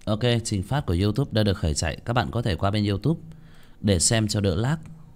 Ok, trình phát của YouTube đã được khởi chạy. Các bạn có thể qua bên YouTube để xem cho đỡ lag.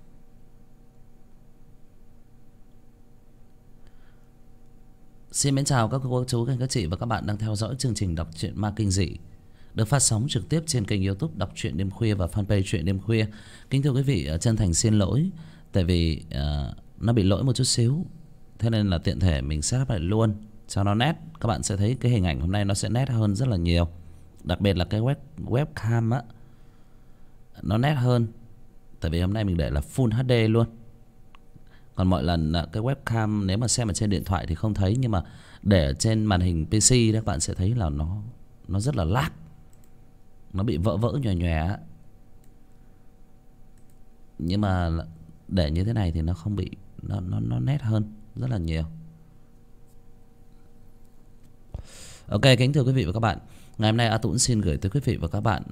Xin mến chào các cô chú, các anh, các chị và các bạn đang theo dõi chương trình đọc truyện ma kinh dị được phát sóng trực tiếp trên kênh YouTube Đọc truyện đêm khuya và fanpage Truyện đêm khuya. Kính thưa quý vị, chân thành xin lỗi tại vì nó bị lỗi một chút xíu, thế nên là tiện thể mình set up lại luôn cho nó nét. Các bạn sẽ thấy cái hình ảnh hôm nay nó sẽ nét hơn rất là nhiều, đặc biệt là cái webcam á, nó nét hơn. Tại vì hôm nay mình để là Full HD luôn. Còn mọi lần cái webcam nếu mà xem ở trên điện thoại thì không thấy, nhưng mà để ở trên màn hình PC đấy các bạn sẽ thấy là nó rất là lag, nó bị vỡ nhòe nhòe. Nhưng mà để như thế này thì nó không bị, nó nét hơn rất là nhiều. Ok, kính thưa quý vị và các bạn, ngày hôm nay A Tũng xin gửi tới quý vị và các bạn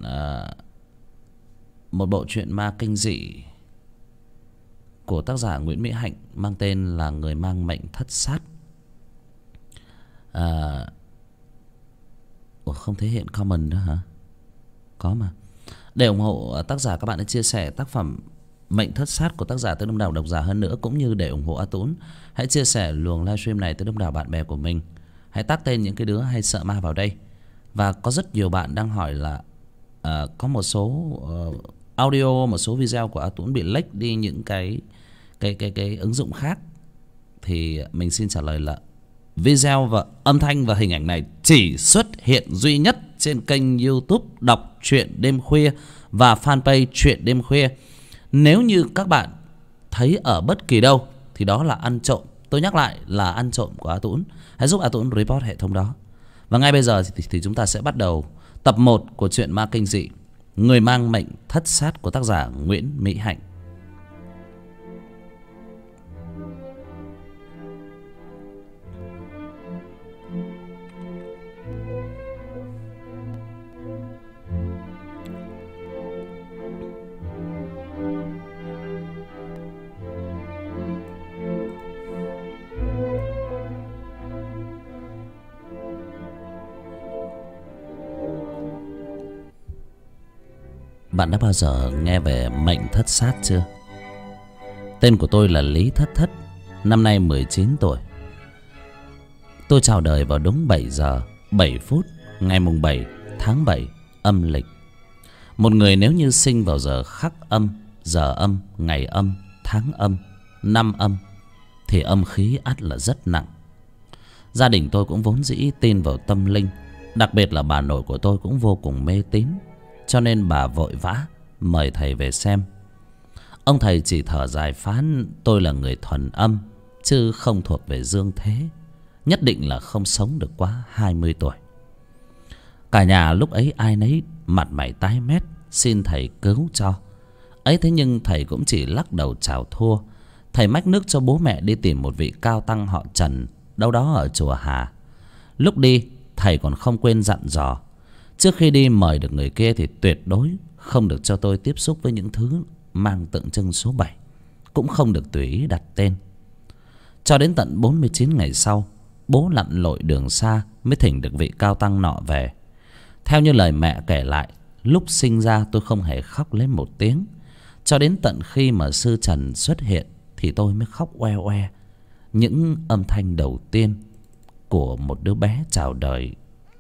một bộ truyện ma kinh dị của tác giả Nguyễn Mỹ Hạnh mang tên là Người mang mệnh thất sát. Không thể hiện comment nữa hả? Có mà. Để ủng hộ tác giả, các bạn hãy chia sẻ tác phẩm Mệnh Thất Sát của tác giả tới đông đảo độc giả hơn nữa, cũng như để ủng hộ A Tũng, hãy chia sẻ luồng livestream này tới đông đảo bạn bè của mình. Hãy tag tên những cái đứa hay sợ ma vào đây. Và có rất nhiều bạn đang hỏi là có một số audio, một số video của A Tũng bị lệch đi những cái ứng dụng khác. Thì mình xin trả lời là video và âm thanh và hình ảnh này chỉ xuất hiện duy nhất trên kênh YouTube Đọc truyện đêm khuya và fanpage Truyện đêm khuya. Nếu như các bạn thấy ở bất kỳ đâu thì đó là ăn trộm. Tôi nhắc lại là ăn trộm của A Tũng. Hãy giúp A Tũng report hệ thống đó. Và ngay bây giờ thì chúng ta sẽ bắt đầu tập 1 của truyện ma kinh dị Người mang mệnh thất sát của tác giả Nguyễn Mỹ Hạnh. Bạn đã bao giờ nghe về mệnh thất sát chưa? Tên của tôi là Lý Thất Thất, năm nay 19 tuổi. Tôi chào đời vào đúng 7 giờ 7 phút ngày mùng 7 tháng 7 âm lịch. Một người nếu như sinh vào giờ khắc âm, giờ âm, ngày âm, tháng âm, năm âm thì âm khí ắt là rất nặng. Gia đình tôi cũng vốn dĩ tin vào tâm linh, đặc biệt là bà nội của tôi cũng vô cùng mê tín, cho nên bà vội vã mời thầy về xem. Ông thầy chỉ thở dài phán tôi là người thuần âm, chứ không thuộc về dương thế, nhất định là không sống được quá 20 tuổi. Cả nhà lúc ấy ai nấy mặt mày tái mét, xin thầy cứu cho. Ấy thế nhưng thầy cũng chỉ lắc đầu chào thua. Thầy mách nước cho bố mẹ đi tìm một vị cao tăng họ Trần đâu đó ở chùa Hà. Lúc đi thầy còn không quên dặn dò, trước khi đi mời được người kia thì tuyệt đối không được cho tôi tiếp xúc với những thứ mang tượng trưng số 7, cũng không được tùy ý đặt tên. Cho đến tận 49 ngày sau, bố lặn lội đường xa mới thỉnh được vị cao tăng nọ về. Theo như lời mẹ kể lại, lúc sinh ra tôi không hề khóc lên một tiếng. Cho đến tận khi mà sư Trần xuất hiện thì tôi mới khóc oe oe, những âm thanh đầu tiên của một đứa bé chào đời.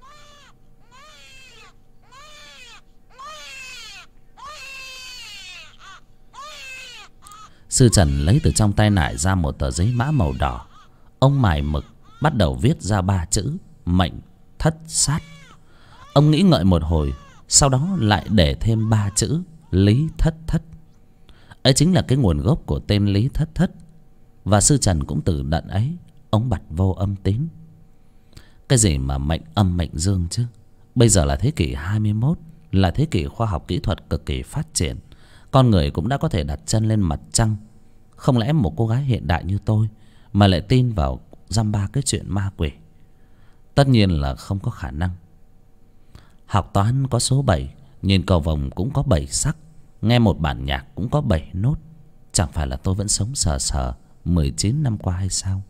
Sư Trần lấy từ trong tay nải ra một tờ giấy mã màu đỏ. Ông mài mực bắt đầu viết ra 3 chữ mệnh thất sát. Ông nghĩ ngợi một hồi, sau đó lại để thêm 3 chữ Lý Thất Thất. Ấy chính là cái nguồn gốc của tên Lý Thất Thất. Và sư Trần cũng từ đận ấy ông bặt vô âm tín. Cái gì mà mệnh âm mệnh dương chứ? Bây giờ là thế kỷ 21, là thế kỷ khoa học kỹ thuật cực kỳ phát triển. Con người cũng đã có thể đặt chân lên mặt trăng. Không lẽ một cô gái hiện đại như tôi mà lại tin vào dăm ba cái chuyện ma quỷ? Tất nhiên là không có khả năng. Học toán có số 7, nhìn cầu vồng cũng có 7 sắc, nghe một bản nhạc cũng có 7 nốt. Chẳng phải là tôi vẫn sống sờ sờ 19 năm qua hay sao?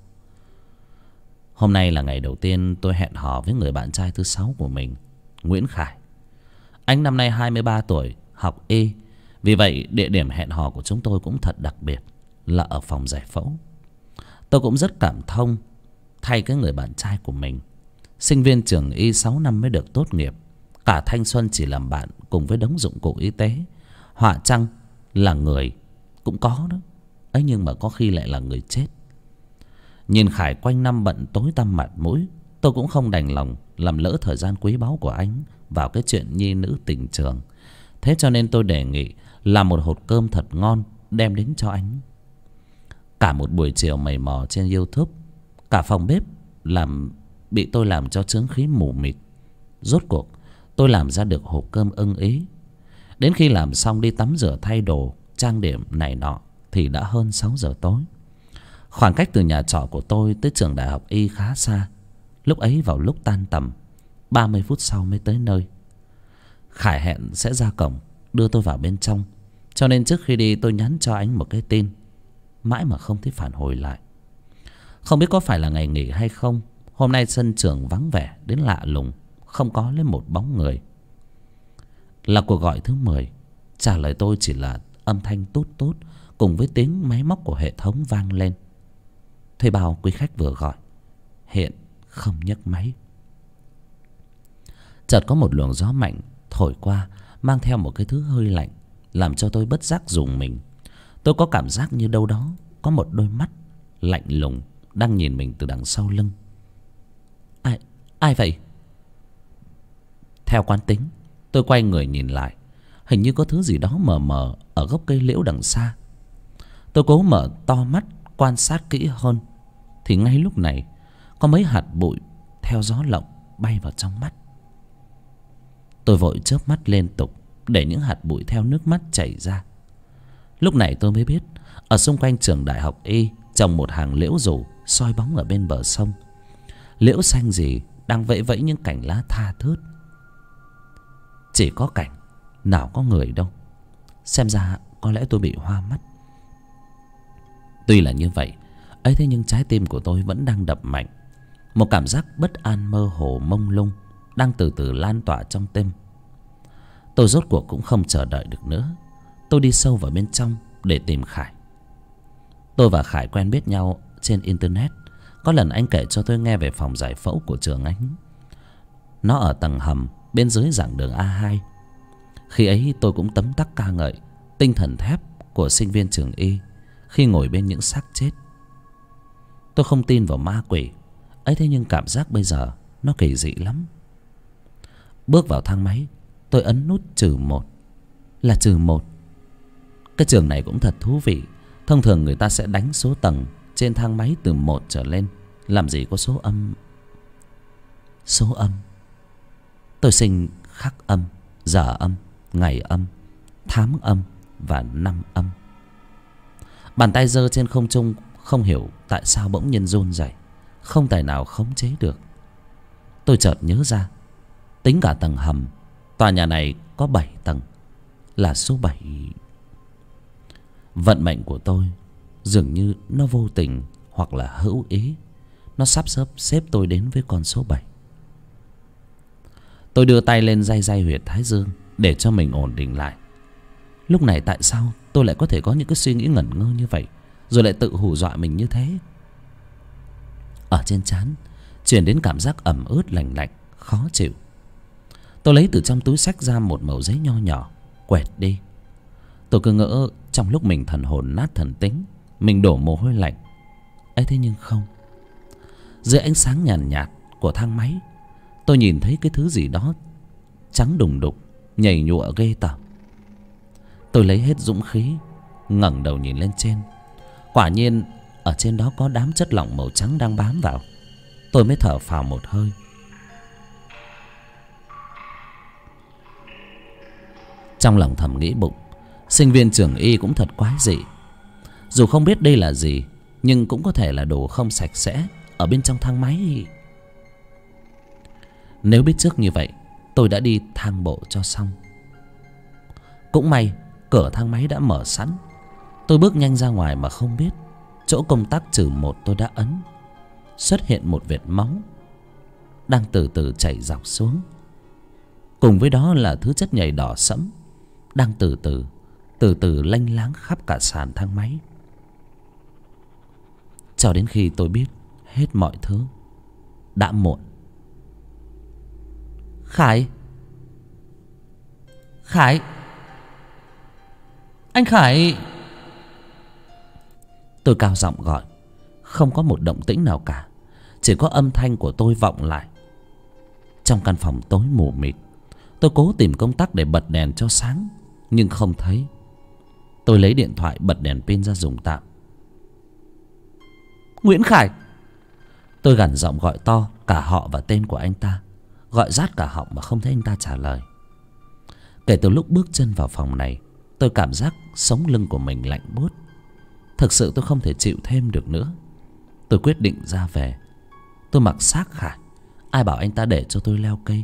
Hôm nay là ngày đầu tiên tôi hẹn hò với người bạn trai thứ 6 của mình, Nguyễn Khải. Anh năm nay 23 tuổi, học y. Vì vậy địa điểm hẹn hò của chúng tôi cũng thật đặc biệt, là ở phòng giải phẫu. Tôi cũng rất cảm thông thay cái người bạn trai của mình. Sinh viên trường y 6 năm mới được tốt nghiệp, cả thanh xuân chỉ làm bạn cùng với đống dụng cụ y tế. Họa chăng là người cũng có đó ấy, nhưng mà có khi lại là người chết. Nhìn Khải quanh năm bận tối tăm mặt mũi, tôi cũng không đành lòng làm lỡ thời gian quý báu của anh vào cái chuyện nhi nữ tình trường. Thế cho nên tôi đề nghị làm một hột cơm thật ngon đem đến cho anh. Cả một buổi chiều mày mò trên YouTube, cả phòng bếp bị tôi làm cho chướng khí mù mịt. Rốt cuộc tôi làm ra được hộp cơm ưng ý. Đến khi làm xong đi tắm rửa thay đồ, trang điểm này nọ thì đã hơn 6 giờ tối. Khoảng cách từ nhà trọ của tôi tới trường đại học y khá xa. Lúc ấy vào lúc tan tầm, 30 phút sau mới tới nơi. Khải hẹn sẽ ra cổng đưa tôi vào bên trong, cho nên trước khi đi tôi nhắn cho anh một cái tin, mãi mà không thấy phản hồi lại. Không biết có phải là ngày nghỉ hay không, hôm nay sân trường vắng vẻ đến lạ lùng, không có lấy một bóng người. Là cuộc gọi thứ 10. Trả lời tôi chỉ là âm thanh tút tút cùng với tiếng máy móc của hệ thống vang lên. Thuê bao quý khách vừa gọi hiện không nhấc máy. Chợt có một luồng gió mạnh thổi qua, mang theo một cái thứ hơi lạnh, làm cho tôi bất giác rùng mình. Tôi có cảm giác như đâu đó có một đôi mắt lạnh lùng đang nhìn mình từ đằng sau lưng. Ai vậy? Theo quán tính, tôi quay người nhìn lại. Hình như có thứ gì đó mờ mờ ở gốc cây liễu đằng xa. Tôi cố mở to mắt quan sát kỹ hơn, thì ngay lúc này có mấy hạt bụi theo gió lộng bay vào trong mắt. Tôi vội chớp mắt liên tục để những hạt bụi theo nước mắt chảy ra. Lúc này tôi mới biết ở xung quanh trường đại học y trồng một hàng liễu rủ soi bóng ở bên bờ sông. Liễu xanh gì đang vẫy vẫy những cành lá tha thướt. Chỉ có cảnh, nào có người đâu. Xem ra có lẽ tôi bị hoa mắt. Tuy là như vậy ấy, thế nhưng trái tim của tôi vẫn đang đập mạnh. Một cảm giác bất an mơ hồ mông lung đang từ từ lan tỏa trong tim. Tôi rốt cuộc cũng không chờ đợi được nữa. Tôi đi sâu vào bên trong để tìm Khải. Tôi và Khải quen biết nhau trên internet. Có lần anh kể cho tôi nghe về phòng giải phẫu của trường anh. Nó ở tầng hầm bên dưới giảng đường A2. Khi ấy tôi cũng tấm tắc ca ngợi tinh thần thép của sinh viên trường y khi ngồi bên những xác chết. Tôi không tin vào ma quỷ ấy, thế nhưng cảm giác bây giờ nó kỳ dị lắm. Bước vào thang máy, tôi ấn nút -1. Là -1. Cái trường này cũng thật thú vị. Thông thường người ta sẽ đánh số tầng trên thang máy từ 1 trở lên. Làm gì có số âm. Số âm. Tôi sinh khắc âm, giờ âm, ngày âm, tháng âm và năm âm. Bàn tay giơ trên không trung, không hiểu tại sao bỗng nhiên run rẩy, không tài nào khống chế được. Tôi chợt nhớ ra, tính cả tầng hầm, tòa nhà này có 7 tầng, là số 7. Vận mệnh của tôi dường như nó vô tình hoặc là hữu ý, nó sắp xếp tôi đến với con số 7. Tôi đưa tay lên day huyệt thái dương để cho mình ổn định lại. Lúc này tại sao tôi lại có thể có những cái suy nghĩ ngẩn ngơ như vậy, rồi lại tự hù dọa mình như thế? Ở trên trán truyền đến cảm giác ẩm ướt lành lạnh khó chịu. Tôi lấy từ trong túi xách ra một mẩu giấy nho nhỏ, quẹt đi. Tôi cứ ngỡ trong lúc mình thần hồn nát thần tính, mình đổ mồ hôi lạnh ấy, thế nhưng không. Dưới ánh sáng nhàn nhạt của thang máy, tôi nhìn thấy cái thứ gì đó trắng đùng đục, nhầy nhụa ghê tởm. Tôi lấy hết dũng khí ngẩng đầu nhìn lên trên. Quả nhiên ở trên đó có đám chất lỏng màu trắng đang bám vào. Tôi mới thở phào một hơi. Trong lòng thầm nghĩ bụng, sinh viên trường y cũng thật quái dị. Dù không biết đây là gì, nhưng cũng có thể là đồ không sạch sẽ ở bên trong thang máy. Nếu biết trước như vậy, tôi đã đi thang bộ cho xong. Cũng may cửa thang máy đã mở sẵn. Tôi bước nhanh ra ngoài mà không biết chỗ công tắc -1 tôi đã ấn, xuất hiện một vệt máu đang từ từ chảy dọc xuống. Cùng với đó là thứ chất nhầy đỏ sẫm đang từ từ lênh láng khắp cả sàn thang máy. Cho đến khi tôi biết hết mọi thứ, đã muộn. Khải! Khải! Anh Khải! Tôi cao giọng gọi. Không có một động tĩnh nào cả, chỉ có âm thanh của tôi vọng lại. Trong căn phòng tối mù mịt, tôi cố tìm công tắc để bật đèn cho sáng, nhưng không thấy. Tôi lấy điện thoại bật đèn pin ra dùng tạm. Nguyễn Khải! Tôi gằn giọng gọi to cả họ và tên của anh ta, gọi rát cả họng mà không thấy anh ta trả lời. Kể từ lúc bước chân vào phòng này, tôi cảm giác sống lưng của mình lạnh buốt. Thực sự tôi không thể chịu thêm được nữa. Tôi quyết định ra về. Tôi mặc xác Khải. Ai bảo anh ta để cho tôi leo cây.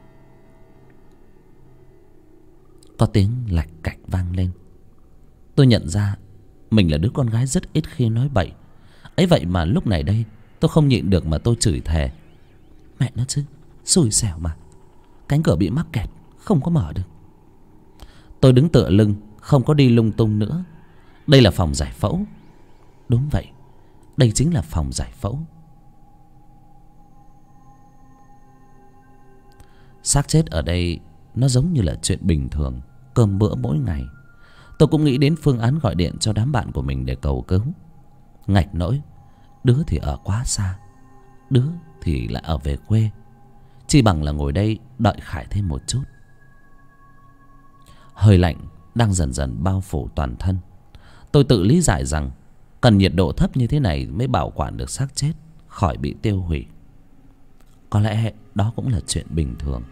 Có tiếng lạch cạch vang lên. Tôi nhận ra mình là đứa con gái rất ít khi nói bậy. Ấy vậy mà lúc này đây tôi không nhịn được mà tôi chửi thề. Mẹ nó chứ, xui xẻo mà. Cánh cửa bị mắc kẹt, không có mở được. Tôi đứng tựa lưng, không có đi lung tung nữa. Đây là phòng giải phẫu. Đúng vậy, đây chính là phòng giải phẫu. Xác chết ở đây nó giống như là chuyện bình thường, cơm bữa mỗi ngày. Tôi cũng nghĩ đến phương án gọi điện cho đám bạn của mình để cầu cứu. Ngạch nỗi, đứa thì ở quá xa, đứa thì lại ở về quê. Chỉ bằng là ngồi đây đợi Khải thêm một chút. Hơi lạnh đang dần dần bao phủ toàn thân. Tôi tự lý giải rằng cần nhiệt độ thấp như thế này mới bảo quản được xác chết khỏi bị tiêu hủy. Có lẽ đó cũng là chuyện bình thường.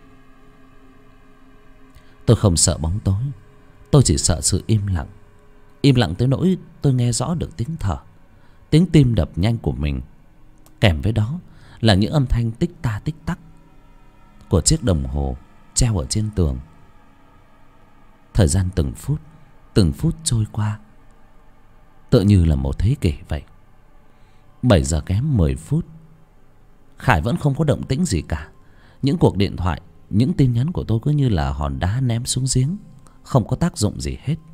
Tôi không sợ bóng tối, tôi chỉ sợ sự im lặng. Im lặng tới nỗi tôi nghe rõ được tiếng thở, tiếng tim đập nhanh của mình. Kèm với đó là những âm thanh tích ta tích tắc của chiếc đồng hồ treo ở trên tường. Thời gian từng phút trôi qua, tựa như là một thế kỷ vậy. 7 giờ kém 10 phút. Khải vẫn không có động tĩnh gì cả. Những cuộc điện thoại, những tin nhắn của tôi cứ như là hòn đá ném xuống giếng, không có tác dụng gì hết.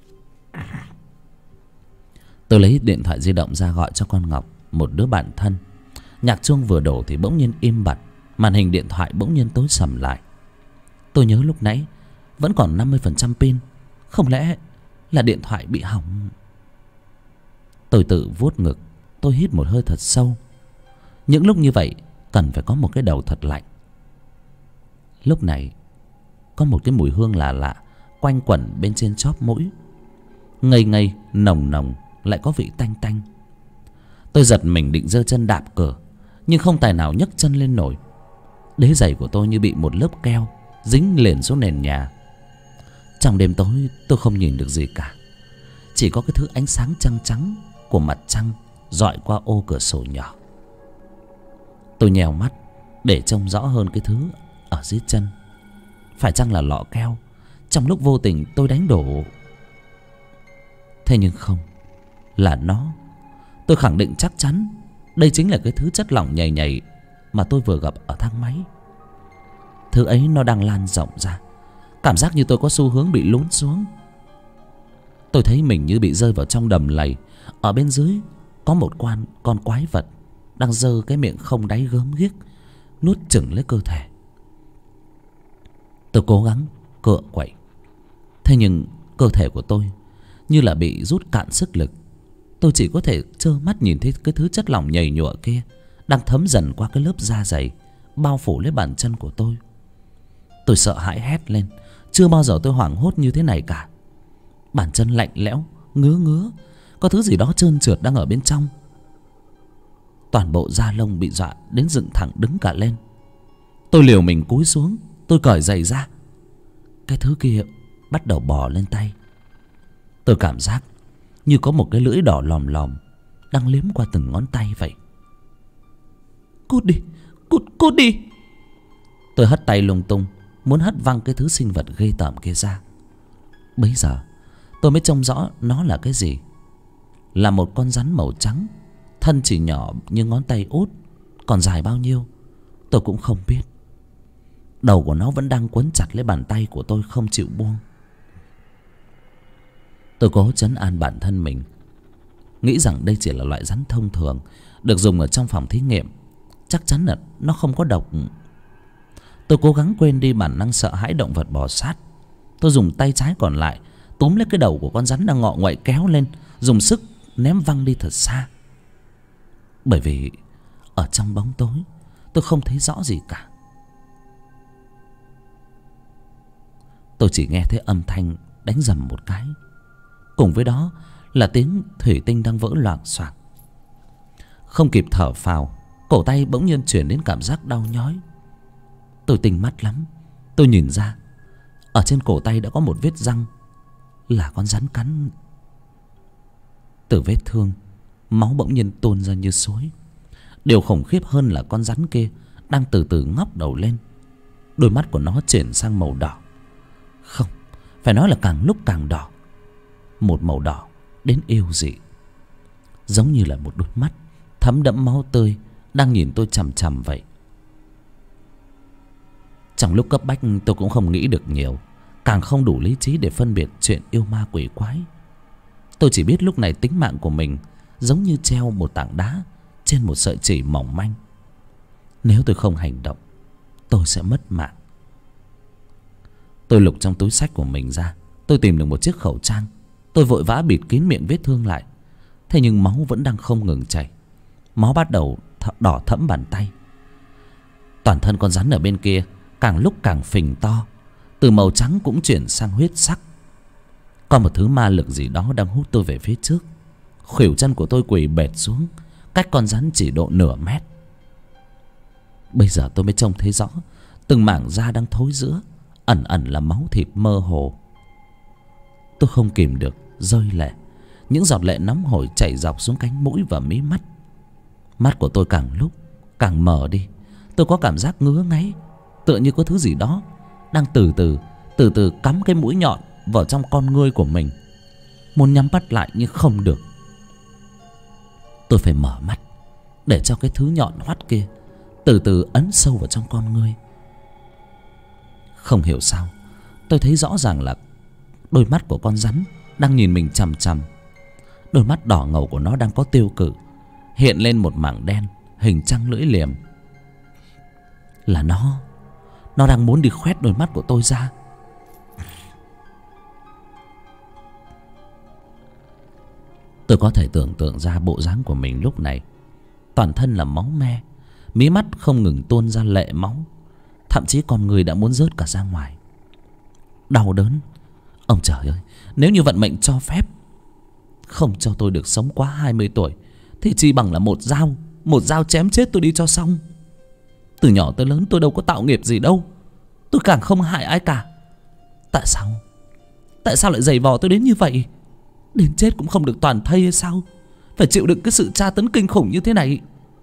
Tôi lấy điện thoại di động ra gọi cho con Ngọc, một đứa bạn thân. Nhạc chuông vừa đổ thì bỗng nhiên im bặt. Màn hình điện thoại bỗng nhiên tối sầm lại. Tôi nhớ lúc nãy vẫn còn 50% pin. Không lẽ là điện thoại bị hỏng? Tôi tự vuốt ngực. Tôi hít một hơi thật sâu. Những lúc như vậy cần phải có một cái đầu thật lạnh. Lúc này có một cái mùi hương lạ lạ quanh quẩn bên trên chóp mũi, ngây ngây nồng nồng, lại có vị tanh tanh. Tôi giật mình định giơ chân đạp cửa, nhưng không tài nào nhấc chân lên nổi. Đế giày của tôi như bị một lớp keo dính liền xuống nền nhà. Trong đêm tối tôi không nhìn được gì cả, chỉ có cái thứ ánh sáng trăng trắng của mặt trăng dọi qua ô cửa sổ nhỏ. Tôi nhèo mắt để trông rõ hơn cái thứ ở dưới chân. Phải chăng là lọ keo trong lúc vô tình tôi đánh đổ? Thế nhưng không, là nó. Tôi khẳng định chắc chắn đây chính là cái thứ chất lỏng nhầy nhầy mà tôi vừa gặp ở thang máy. Thứ ấy nó đang lan rộng ra. Cảm giác như tôi có xu hướng bị lún xuống. Tôi thấy mình như bị rơi vào trong đầm lầy. Ở bên dưới có một con quái vật đang giơ cái miệng không đáy gớm ghiếc nuốt chửng lấy cơ thể. Tôi cố gắng cựa quậy, thế nhưng cơ thể của tôi như là bị rút cạn sức lực. Tôi chỉ có thể trơ mắt nhìn thấy cái thứ chất lỏng nhầy nhụa kia đang thấm dần qua cái lớp da dày bao phủ lấy bàn chân của tôi. Tôi sợ hãi hét lên. Chưa bao giờ tôi hoảng hốt như thế này cả. Bàn chân lạnh lẽo, ngứa ngứa, có thứ gì đó trơn trượt đang ở bên trong. Toàn bộ da lông bị dọa đến dựng thẳng đứng cả lên. Tôi liều mình cúi xuống, tôi cởi giày ra. Cái thứ kia bắt đầu bò lên tay. Tôi cảm giác như có một cái lưỡi đỏ lòm lòm đang liếm qua từng ngón tay vậy. Cút đi, cút đi. Tôi hất tay lung tung, muốn hất văng cái thứ sinh vật ghê tởm kia ra. Bấy giờ tôi mới trông rõ nó là cái gì. Là một con rắn màu trắng, thân chỉ nhỏ như ngón tay út, còn dài bao nhiêu tôi cũng không biết. Đầu của nó vẫn đang quấn chặt lấy bàn tay của tôi không chịu buông. Tôi cố trấn an bản thân mình, nghĩ rằng đây chỉ là loại rắn thông thường, được dùng ở trong phòng thí nghiệm, chắc chắn là nó không có độc. Tôi cố gắng quên đi bản năng sợ hãi động vật bò sát. Tôi dùng tay trái còn lại túm lấy cái đầu của con rắn đang ngọ nguậy kéo lên, dùng sức ném văng đi thật xa. Bởi vì ở trong bóng tối tôi không thấy rõ gì cả. Tôi chỉ nghe thấy âm thanh đánh rầm một cái, cùng với đó là tiếng thủy tinh đang vỡ loạng xoạng. Không kịp thở phào, cổ tay bỗng nhiên chuyển đến cảm giác đau nhói. Tôi tinh mắt lắm, tôi nhìn ra ở trên cổ tay đã có một vết răng, là con rắn cắn. Từ vết thương, máu bỗng nhiên tuôn ra như suối. Điều khủng khiếp hơn là con rắn kia đang từ từ ngóc đầu lên. Đôi mắt của nó chuyển sang màu đỏ. Không, phải nói là càng lúc càng đỏ. Một màu đỏ đến yêu dị, giống như là một đôi mắt thấm đẫm máu tươi đang nhìn tôi chằm chằm vậy. Trong lúc cấp bách tôi cũng không nghĩ được nhiều, càng không đủ lý trí để phân biệt chuyện yêu ma quỷ quái. Tôi chỉ biết lúc này tính mạng của mình giống như treo một tảng đá trên một sợi chỉ mỏng manh. Nếu tôi không hành động, tôi sẽ mất mạng. Tôi lục trong túi xách của mình ra, tôi tìm được một chiếc khẩu trang. Tôi vội vã bịt kín miệng vết thương lại. Thế nhưng máu vẫn đang không ngừng chảy. Máu bắt đầu đỏ thẫm bàn tay. Toàn thân con rắn ở bên kia càng lúc càng phình to, từ màu trắng cũng chuyển sang huyết sắc. Có một thứ ma lực gì đó đang hút tôi về phía trước. Khuỷu chân của tôi quỳ bệt xuống, cách con rắn chỉ độ nửa mét. Bây giờ tôi mới trông thấy rõ từng mảng da đang thối rữa, ẩn ẩn là máu thịt mơ hồ. Tôi không kìm được rơi lệ. Những giọt lệ nóng hổi chảy dọc xuống cánh mũi và mí mắt. Mắt của tôi càng lúc càng mờ đi. Tôi có cảm giác ngứa ngáy, tựa như có thứ gì đó đang từ từ cắm cái mũi nhọn vào trong con ngươi của mình. Muốn nhắm mắt lại nhưng không được. Tôi phải mở mắt để cho cái thứ nhọn hoắt kia từ từ ấn sâu vào trong con ngươi. Không hiểu sao tôi thấy rõ ràng là đôi mắt của con rắn đang nhìn mình chằm chằm. Đôi mắt đỏ ngầu của nó đang có tiêu cự, hiện lên một mảng đen hình trăng lưỡi liềm. Là nó đang muốn đi khoét đôi mắt của tôi ra. Tôi có thể tưởng tượng ra bộ dáng của mình lúc này. Toàn thân là máu me, mí mắt không ngừng tuôn ra lệ máu, thậm chí con người đã muốn rớt cả ra ngoài. Đau đớn. Ông trời ơi, nếu như vận mệnh cho phép không cho tôi được sống quá 20 tuổi thì chi bằng là một dao chém chết tôi đi cho xong. Từ nhỏ tới lớn tôi đâu có tạo nghiệp gì đâu, tôi càng không hại ai cả. Tại sao lại giày vò tôi đến như vậy? Đến chết cũng không được toàn thây hay sao? Phải chịu đựng cái sự tra tấn kinh khủng như thế này.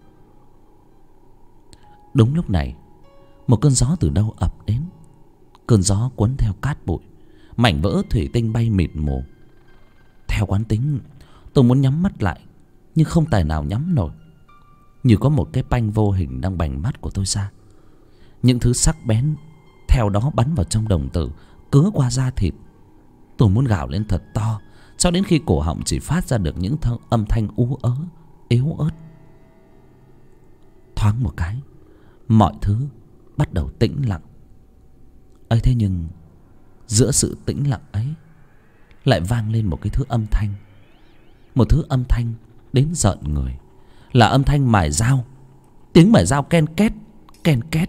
Đúng lúc này, một cơn gió từ đâu ập đến. Cơn gió cuốn theo cát bụi, mảnh vỡ thủy tinh bay mịt mù. Theo quán tính, tôi muốn nhắm mắt lại nhưng không tài nào nhắm nổi. Như có một cái panh vô hình đang bành mắt của tôi ra. Những thứ sắc bén theo đó bắn vào trong đồng tử, cứa qua da thịt. Tôi muốn gào lên thật to, cho đến khi cổ họng chỉ phát ra được những âm thanh ú ớ, yếu ớt. Thoáng một cái, mọi thứ bắt đầu tĩnh lặng. ấy thế nhưng giữa sự tĩnh lặng ấy lại vang lên một cái thứ âm thanh. Một thứ âm thanh đến rợn người. Là âm thanh mài dao. Tiếng mài dao ken két, ken két.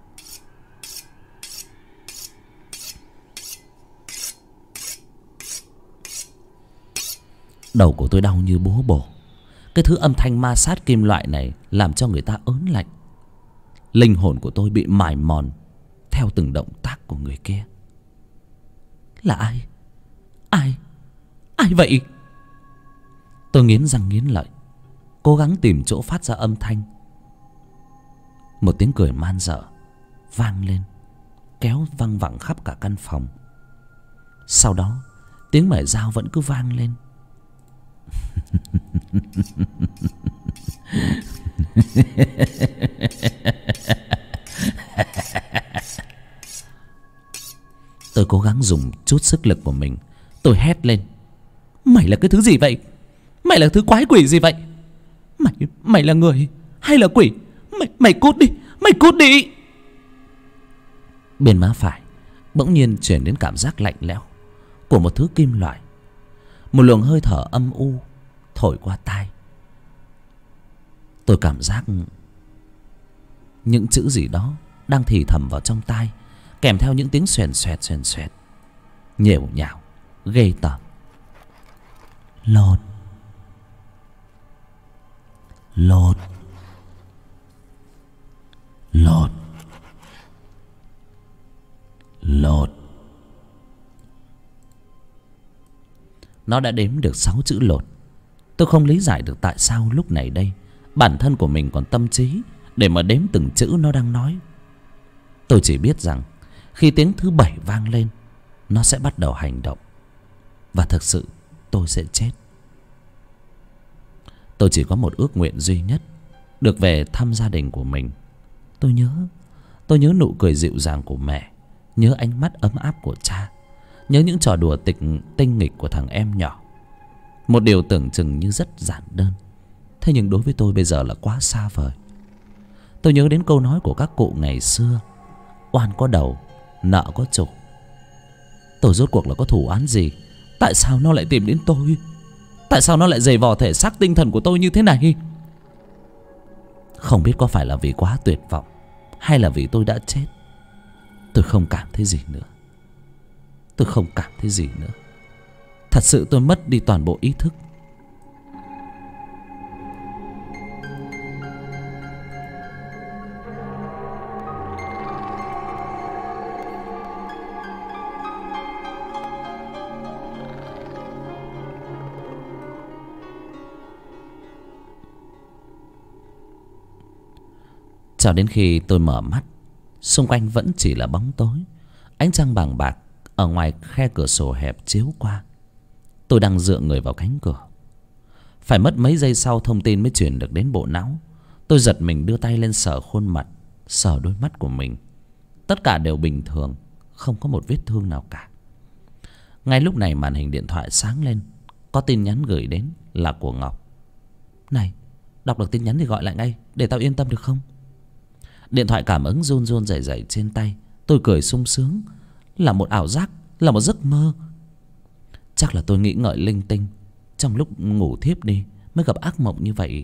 Đầu của tôi đau như búa bổ. Cái thứ âm thanh ma sát kim loại này làm cho người ta ớn lạnh. Linh hồn của tôi bị mài mòn theo từng động tác của người kia. Là ai? Ai vậy? Tôi nghiến răng nghiến lợi, cố gắng tìm chỗ phát ra âm thanh. Một tiếng cười man dợ vang lên, kéo văng vẳng khắp cả căn phòng. Sau đó tiếng mài dao vẫn cứ vang lên. dùng chút sức lực của mình, tôi hét lên: Mày là cái thứ gì vậy? Mày là thứ quái quỷ gì vậy? Mày là người hay là quỷ? Mày cút đi, mày cút đi. Bên má phải bỗng nhiên chuyển đến cảm giác lạnh lẽo của một thứ kim loại. Một luồng hơi thở âm u thổi qua tai. Tôi cảm giác những chữ gì đó đang thì thầm vào trong tai, kèm theo những tiếng xoèn xoẹt, nhểu nhảo, ghê tởm. Lột, lột, lột, lột. Nó đã đếm được 6 chữ lột. Tôi không lý giải được tại sao lúc này đây bản thân của mình còn tâm trí để mà đếm từng chữ nó đang nói. Tôi chỉ biết rằng khi tiếng thứ 7 vang lên, nó sẽ bắt đầu hành động, và thực sự tôi sẽ chết. Tôi chỉ có một ước nguyện duy nhất, được về thăm gia đình của mình. Tôi nhớ nụ cười dịu dàng của mẹ, nhớ ánh mắt ấm áp của cha, nhớ những trò đùa tinh nghịch của thằng em nhỏ. Một điều tưởng chừng như rất giản đơn, thế nhưng đối với tôi bây giờ là quá xa vời. Tôi nhớ đến câu nói của các cụ ngày xưa: oan có đầu, nợ có chủ. Tôi rốt cuộc là có thù oán gì? Tại sao nó lại tìm đến tôi? Tại sao nó lại giày vò thể xác tinh thần của tôi như thế này? Không biết có phải là vì quá tuyệt vọng, hay là vì tôi đã chết. Tôi không cảm thấy gì nữa. Tôi không cảm thấy gì nữa. Thật sự tôi mất đi toàn bộ ý thức. Cho đến khi tôi mở mắt, xung quanh vẫn chỉ là bóng tối. Ánh trăng bàng bạc ở ngoài khe cửa sổ hẹp chiếu qua. Tôi đang dựa người vào cánh cửa. Phải mất mấy giây sau thông tin mới truyền được đến bộ não. Tôi giật mình đưa tay lên sờ khuôn mặt, sờ đôi mắt của mình. Tất cả đều bình thường, không có một vết thương nào cả. Ngay lúc này màn hình điện thoại sáng lên. Có tin nhắn gửi đến là của Ngọc. Này, đọc được tin nhắn thì gọi lại ngay, để tao yên tâm được không? Điện thoại cảm ứng run run rẩy rẩy trên tay. Tôi cười sung sướng. Là một ảo giác, là một giấc mơ. Chắc là tôi nghĩ ngợi linh tinh, trong lúc ngủ thiếp đi mới gặp ác mộng như vậy.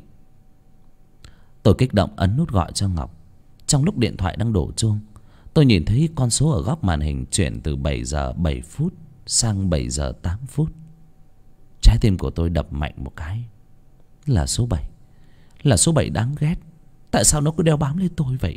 Tôi kích động ấn nút gọi cho Ngọc. Trong lúc điện thoại đang đổ chuông, tôi nhìn thấy con số ở góc màn hình chuyển từ 7 giờ 7 phút sang 7 giờ 8 phút. Trái tim của tôi đập mạnh một cái. Là số 7. Là số 7 đáng ghét. Tại sao nó cứ đeo bám lên tôi vậy?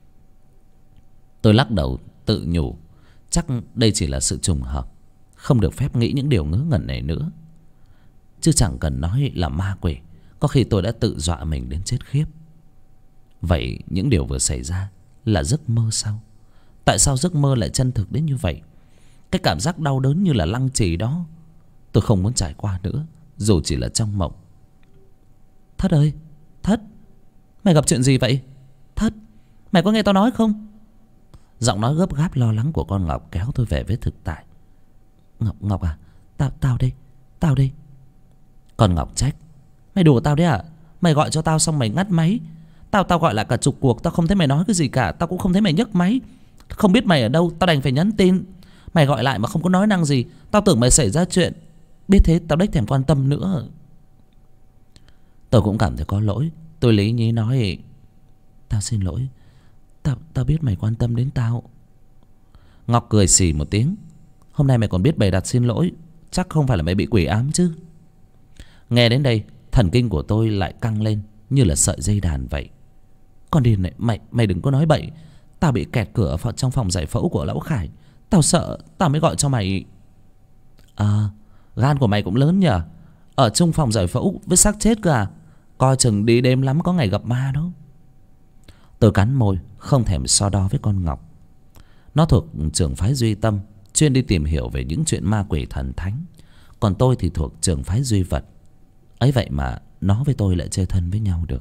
Tôi lắc đầu tự nhủ, chắc đây chỉ là sự trùng hợp, không được phép nghĩ những điều ngớ ngẩn này nữa. Chứ chẳng cần nói là ma quỷ, có khi tôi đã tự dọa mình đến chết khiếp. Vậy những điều vừa xảy ra là giấc mơ sao? Tại sao giấc mơ lại chân thực đến như vậy? Cái cảm giác đau đớn như là lăng trì đó, tôi không muốn trải qua nữa, dù chỉ là trong mộng. Thất ơi, Thất, mày gặp chuyện gì vậy? Thất, mày có nghe tao nói không? Giọng nói gấp gáp lo lắng của con Ngọc kéo tôi về với thực tại. Ngọc à, tao đây. Con Ngọc trách: mày đùa tao đấy à? Mày gọi cho tao xong mày ngắt máy. Tao gọi lại cả chục cuộc, tao không thấy mày nói cái gì cả. Tao cũng không thấy mày nhấc máy. Không biết mày ở đâu, tao đành phải nhắn tin. Mày gọi lại mà không có nói năng gì, tao tưởng mày xảy ra chuyện. Biết thế tao đếch thèm quan tâm nữa. Tôi cũng cảm thấy có lỗi. Tôi lý nhí nói: tao xin lỗi. Tao biết mày quan tâm đến tao. Ngọc cười xì một tiếng: hôm nay mày còn biết bày đặt xin lỗi, chắc không phải là mày bị quỷ ám chứ? Nghe đến đây, thần kinh của tôi lại căng lên như là sợi dây đàn vậy. Con điên này, mày đừng có nói bậy. Tao bị kẹt cửa trong phòng giải phẫu của lão Khải. Tao sợ, tao mới gọi cho mày. À, gan của mày cũng lớn nhờ. Ở chung phòng giải phẫu với xác chết cơ à? Coi chừng đi đêm lắm có ngày gặp ma đó. Tôi cắn môi, không thèm so đo với con Ngọc. Nó thuộc trường phái Duy Tâm, chuyên đi tìm hiểu về những chuyện ma quỷ thần thánh. Còn tôi thì thuộc trường phái Duy Vật. Ấy vậy mà nó với tôi lại chơi thân với nhau được.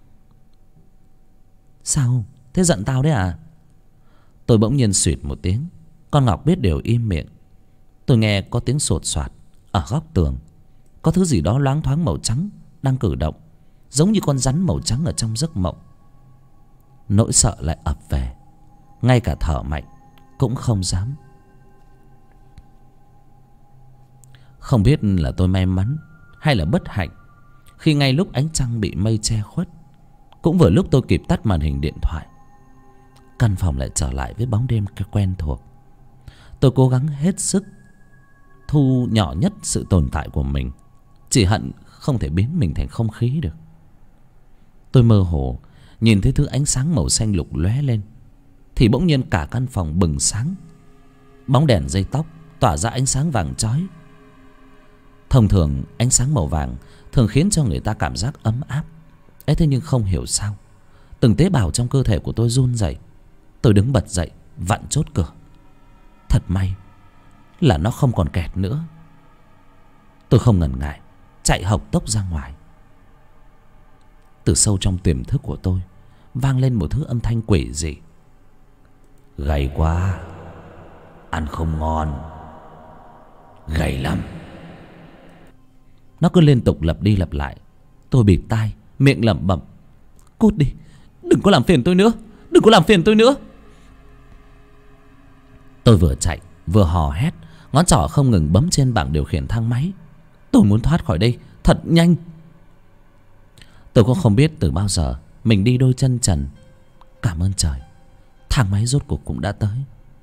Sao? Thế giận tao đấy à? Tôi bỗng nhiên xuyệt một tiếng. Con Ngọc biết điều im miệng, Tôi nghe có tiếng sột soạt. Ở góc tường có thứ gì đó loáng thoáng màu trắng đang cử động, giống như con rắn màu trắng ở trong giấc mộng. Nỗi sợ lại ập về, ngay cả thở mạnh cũng không dám. Không biết là tôi may mắn hay là bất hạnh, khi ngay lúc ánh trăng bị mây che khuất, cũng vừa lúc tôi kịp tắt màn hình điện thoại, căn phòng lại trở lại với bóng đêm quen thuộc. Tôi cố gắng hết sức thu nhỏ nhất sự tồn tại của mình, chỉ hận không thể biến mình thành không khí được. Tôi mơ hồ nhìn thấy thứ ánh sáng màu xanh lục lóe lên, thì bỗng nhiên cả căn phòng bừng sáng. Bóng đèn dây tóc tỏa ra ánh sáng vàng chói. Thông thường ánh sáng màu vàng thường khiến cho người ta cảm giác ấm áp ấy, thế nhưng không hiểu sao từng tế bào trong cơ thể của tôi run rẩy. Tôi đứng bật dậy, vặn chốt cửa. Thật may là nó không còn kẹt nữa. Tôi không ngần ngại chạy hộc tốc ra ngoài. Từ sâu trong tiềm thức của tôi vang lên một thứ âm thanh quỷ dị. Gầy quá, ăn không ngon, gầy lắm. Nó cứ liên tục lặp đi lặp lại. Tôi bịt tai, miệng lẩm bẩm: cút đi, đừng có làm phiền tôi nữa, đừng có làm phiền tôi nữa. Tôi vừa chạy vừa hò hét, ngón trỏ không ngừng bấm trên bảng điều khiển thang máy. Tôi muốn thoát khỏi đây thật nhanh. Tôi cũng không biết từ bao giờ mình đi đôi chân trần. Cảm ơn trời, thang máy rốt cuộc cũng đã tới.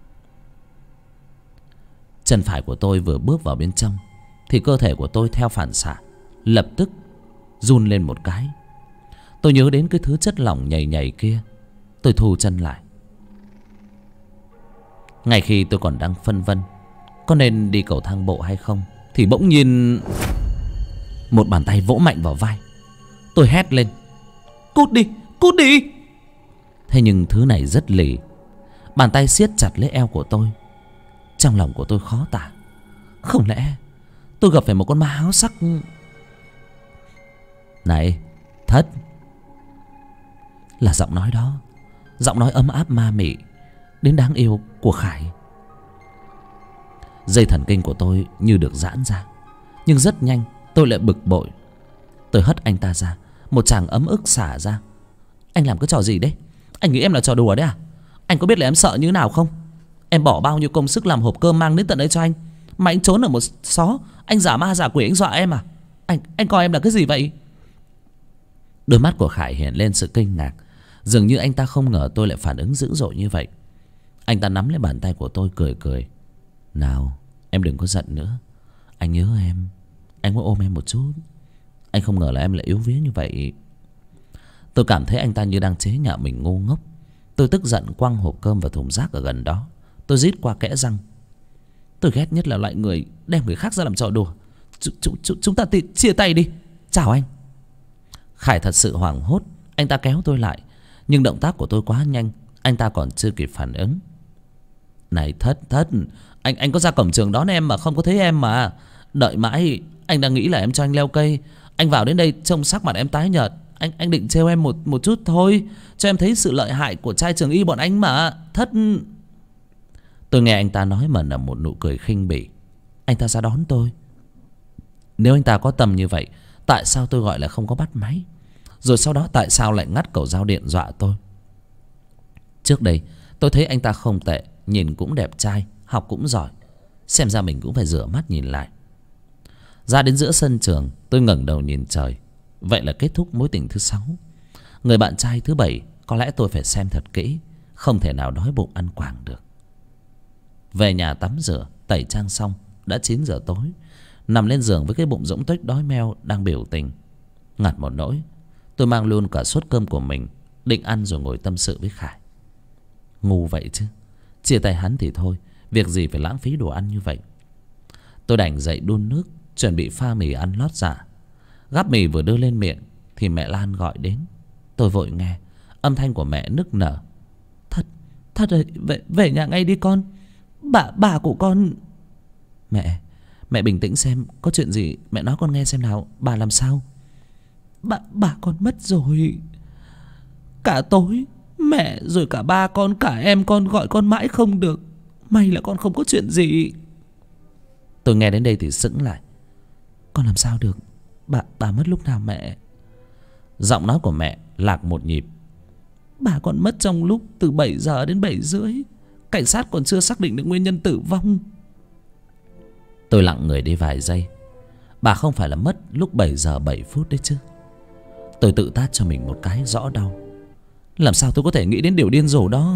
Chân phải của tôi vừa bước vào bên trong thì cơ thể của tôi theo phản xạ lập tức run lên một cái. Tôi nhớ đến cái thứ chất lỏng nhầy nhầy kia. Tôi thu chân lại. Ngay khi tôi còn đang phân vân có nên đi cầu thang bộ hay không, thì bỗng nhiên một bàn tay vỗ mạnh vào vai. Tôi hét lên: cút đi, cút đi. Thế nhưng thứ này rất lì. Bàn tay siết chặt lấy eo của tôi. Trong lòng của tôi khó tả. Không lẽ tôi gặp phải một con ma áo sắc? Này Thất. Là giọng nói đó, giọng nói ấm áp ma mị đến đáng yêu của Khải. Dây thần kinh của tôi như được giãn ra. Nhưng rất nhanh tôi lại bực bội. Tôi hất anh ta ra, một tràng ấm ức xả ra. Anh làm cái trò gì đấy? Anh nghĩ em là trò đùa đấy à? Anh có biết là em sợ như nào không? Em bỏ bao nhiêu công sức làm hộp cơm mang đến tận đây cho anh, mà anh trốn ở một xó, anh giả ma giả quỷ, anh dọa em à? Anh coi em là cái gì vậy? Đôi mắt của Khải hiện lên sự kinh ngạc. Dường như anh ta không ngờ tôi lại phản ứng dữ dội như vậy. Anh ta nắm lấy bàn tay của tôi cười cười: nào, em đừng có giận nữa. Anh nhớ em, anh muốn ôm em một chút. Anh không ngờ là em lại yếu vía như vậy. Tôi cảm thấy anh ta như đang chế nhạo mình ngu ngốc. Tôi tức giận quăng hộp cơm vào thùng rác ở gần đó. Tôi rít qua kẽ răng: tôi ghét nhất là loại người đem người khác ra làm trò đùa. Chúng ta chia tay đi. Chào anh. Khải thật sự hoảng hốt. Anh ta kéo tôi lại, nhưng động tác của tôi quá nhanh, anh ta còn chưa kịp phản ứng. Này Thất, anh có ra cổng trường đón em mà không có thấy em mà. Đợi mãi, anh đang nghĩ là em cho anh leo cây. Anh vào đến đây trông sắc mặt em tái nhợt. Anh định trêu em một chút thôi, cho em thấy sự lợi hại của trai trường y bọn anh mà. Thất. Tôi nghe anh ta nói mà nở một nụ cười khinh bỉ. Anh ta ra đón tôi. Nếu anh ta có tầm như vậy, tại sao tôi gọi là không có bắt máy? Rồi sau đó tại sao lại ngắt cầu giao điện dọa tôi? Trước đây tôi thấy anh ta không tệ, nhìn cũng đẹp trai, học cũng giỏi. Xem ra mình cũng phải rửa mắt nhìn lại. Ra đến giữa sân trường, tôi ngẩng đầu nhìn trời. Vậy là kết thúc mối tình thứ 6. Người bạn trai thứ 7 có lẽ tôi phải xem thật kỹ, không thể nào đói bụng ăn quảng được. Về nhà tắm rửa, tẩy trang xong, đã 9 giờ tối. Nằm lên giường với cái bụng rỗng tuếch đói meo đang biểu tình. Ngặt một nỗi, tôi mang luôn cả suất cơm của mình, định ăn rồi ngồi tâm sự với Khải. Ngu vậy chứ. Chia tay hắn thì thôi, việc gì phải lãng phí đồ ăn như vậy. Tôi đành dậy đun nước, chuẩn bị pha mì ăn lót dạ. Gắp mì vừa đưa lên miệng thì mẹ Lan gọi đến. Tôi vội nghe. Âm thanh của mẹ nức nở: Thất ơi, về nhà ngay đi con. Bà của con. Mẹ bình tĩnh xem, có chuyện gì mẹ nói con nghe xem nào. Bà làm sao? Bà con mất rồi. Cả tối mẹ rồi cả ba con, cả em con gọi con mãi không được. May là con không có chuyện gì. Tôi nghe đến đây thì sững lại. Con làm sao được? Bà mất lúc nào mẹ? Giọng nói của mẹ lạc một nhịp. Bà còn mất trong lúc từ 7 giờ đến 7 rưỡi. Cảnh sát còn chưa xác định được nguyên nhân tử vong. Tôi lặng người đi vài giây. Bà không phải là mất lúc 7 giờ 7 phút đấy chứ? Tôi tự tát cho mình một cái rõ đau. Làm sao tôi có thể nghĩ đến điều điên rồ đó?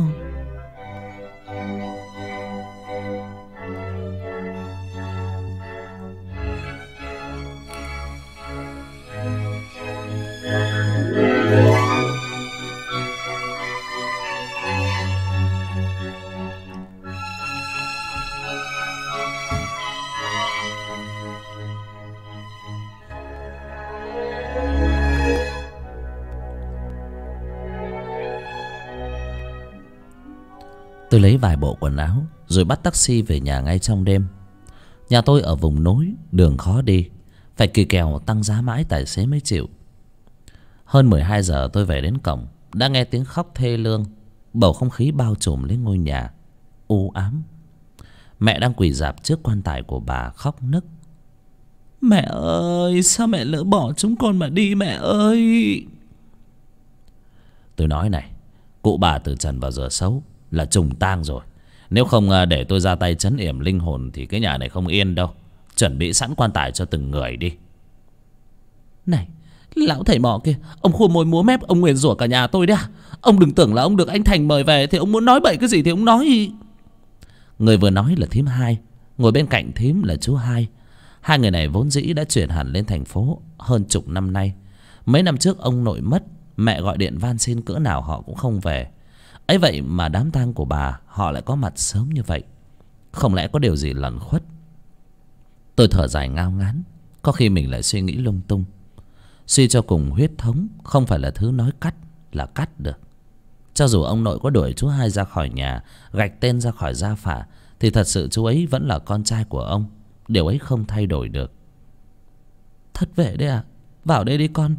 Tôi lấy vài bộ quần áo rồi bắt taxi về nhà ngay trong đêm. Nhà tôi ở vùng núi, đường khó đi, phải kỳ kèo tăng giá mãi tài xế mới chịu. Hơn 12 giờ tôi về đến cổng, đã nghe tiếng khóc thê lương. Bầu không khí bao trùm lấy ngôi nhà u ám. Mẹ đang quỳ rạp trước quan tài của bà khóc nức. Mẹ ơi, sao mẹ lỡ bỏ chúng con mà đi mẹ ơi? Tôi nói này, cụ bà từ trần vào giờ xấu là trùng tang rồi. Nếu không để tôi ra tay trấn yểm linh hồn thì cái nhà này không yên đâu. Chuẩn bị sẵn quan tài cho từng người đi. Này, lão thầy mò kia, ông khua môi múa mép, ông nguyền rủa cả nhà tôi đấy à? Ông đừng tưởng là ông được anh Thành mời về thì ông muốn nói bậy cái gì thì ông nói. Người vừa nói là thím Hai, ngồi bên cạnh thím là chú Hai. Hai người này vốn dĩ đã chuyển hẳn lên thành phố hơn chục năm nay. Mấy năm trước ông nội mất, mẹ gọi điện van xin cỡ nào họ cũng không về. Ấy vậy mà đám tang của bà họ lại có mặt sớm như vậy. Không lẽ có điều gì lẩn khuất? Tôi thở dài ngao ngán. Có khi mình lại suy nghĩ lung tung. Suy cho cùng huyết thống không phải là thứ nói cắt là cắt được. Cho dù ông nội có đuổi chú Hai ra khỏi nhà, gạch tên ra khỏi gia phả, thì thật sự chú ấy vẫn là con trai của ông. Điều ấy không thay đổi được. Thất vệ đấy à? Vào đây đi con.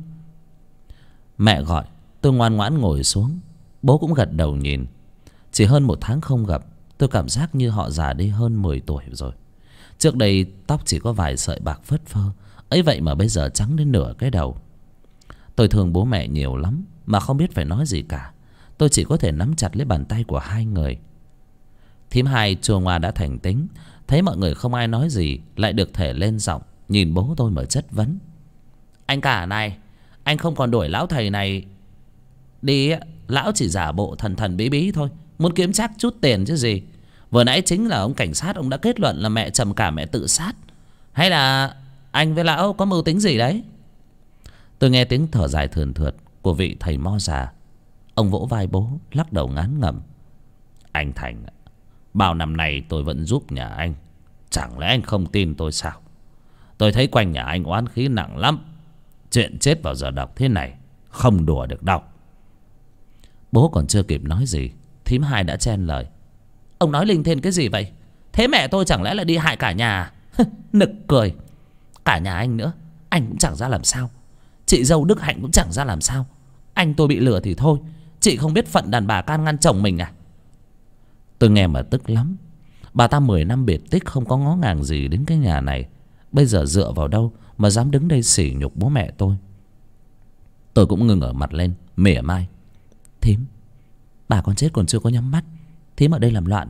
Mẹ gọi. Tôi ngoan ngoãn ngồi xuống. Bố cũng gật đầu nhìn. Chỉ hơn 1 tháng không gặp, tôi cảm giác như họ già đi hơn 10 tuổi rồi. Trước đây tóc chỉ có vài sợi bạc phất phơ, ấy vậy mà bây giờ trắng đến nửa cái đầu. Tôi thương bố mẹ nhiều lắm mà không biết phải nói gì cả. Tôi chỉ có thể nắm chặt lấy bàn tay của hai người. Thím Hai chua ngoa đã thành tính. Thấy mọi người không ai nói gì, lại được thể lên giọng, nhìn bố tôi mà chất vấn. Anh cả này, anh không còn đuổi lão thầy này đi. Lão chỉ giả bộ thần thần bí bí thôi, muốn kiếm chắc chút tiền chứ gì. Vừa nãy chính là ông cảnh sát, ông đã kết luận là mẹ trầm cảm, mẹ tự sát. Hay là anh với lão có mưu tính gì đấy? Tôi nghe tiếng thở dài thườn thượt của vị thầy mo già. Ông vỗ vai bố, lắc đầu ngán ngẩm. Anh Thành, bao năm nay tôi vẫn giúp nhà anh, chẳng lẽ anh không tin tôi sao? Tôi thấy quanh nhà anh oán khí nặng lắm. Chuyện chết vào giờ độc thế này không đùa được đâu. Bố còn chưa kịp nói gì, thím Hai đã chen lời. Ông nói linh thiêng cái gì vậy? Thế mẹ tôi chẳng lẽ là đi hại cả nhà? Nực cười. Cả nhà anh nữa, anh cũng chẳng ra làm sao. Chị dâu Đức Hạnh cũng chẳng ra làm sao. Anh tôi bị lừa thì thôi, chị không biết phận đàn bà can ngăn chồng mình à? Tôi nghe mà tức lắm. Bà ta 10 năm biệt tích không có ngó ngàng gì đến cái nhà này. Bây giờ dựa vào đâu mà dám đứng đây sỉ nhục bố mẹ tôi? Tôi cũng ngừng ở mặt lên, mỉa mai. Thím, bà con chết còn chưa có nhắm mắt, thím ở đây làm loạn.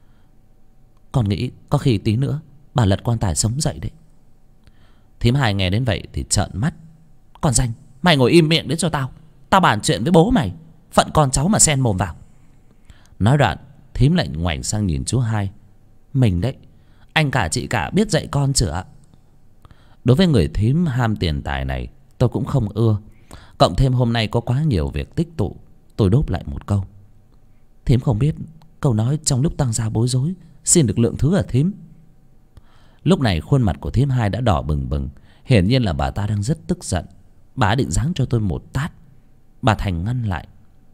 Con nghĩ có khi tí nữa bà lật quan tài sống dậy đấy. Thím Hai nghe đến vậy thì trợn mắt. Con danh, mày ngồi im miệng đấy cho tao. Tao bàn chuyện với bố mày, phận con cháu mà xen mồm vào. Nói đoạn thím lại ngoảnh sang nhìn chú Hai. Mình đấy, anh cả chị cả biết dạy con chữa. Đối với người thím ham tiền tài này, tôi cũng không ưa. Cộng thêm hôm nay có quá nhiều việc tích tụ, tôi đốp lại một câu. Thím không biết câu nói trong lúc tăng gia bối rối xin được lượng thứ à thím? Lúc này khuôn mặt của thím Hai đã đỏ bừng bừng. Hiển nhiên là bà ta đang rất tức giận. Bà định giáng cho tôi một tát. Bà Thành ngăn lại.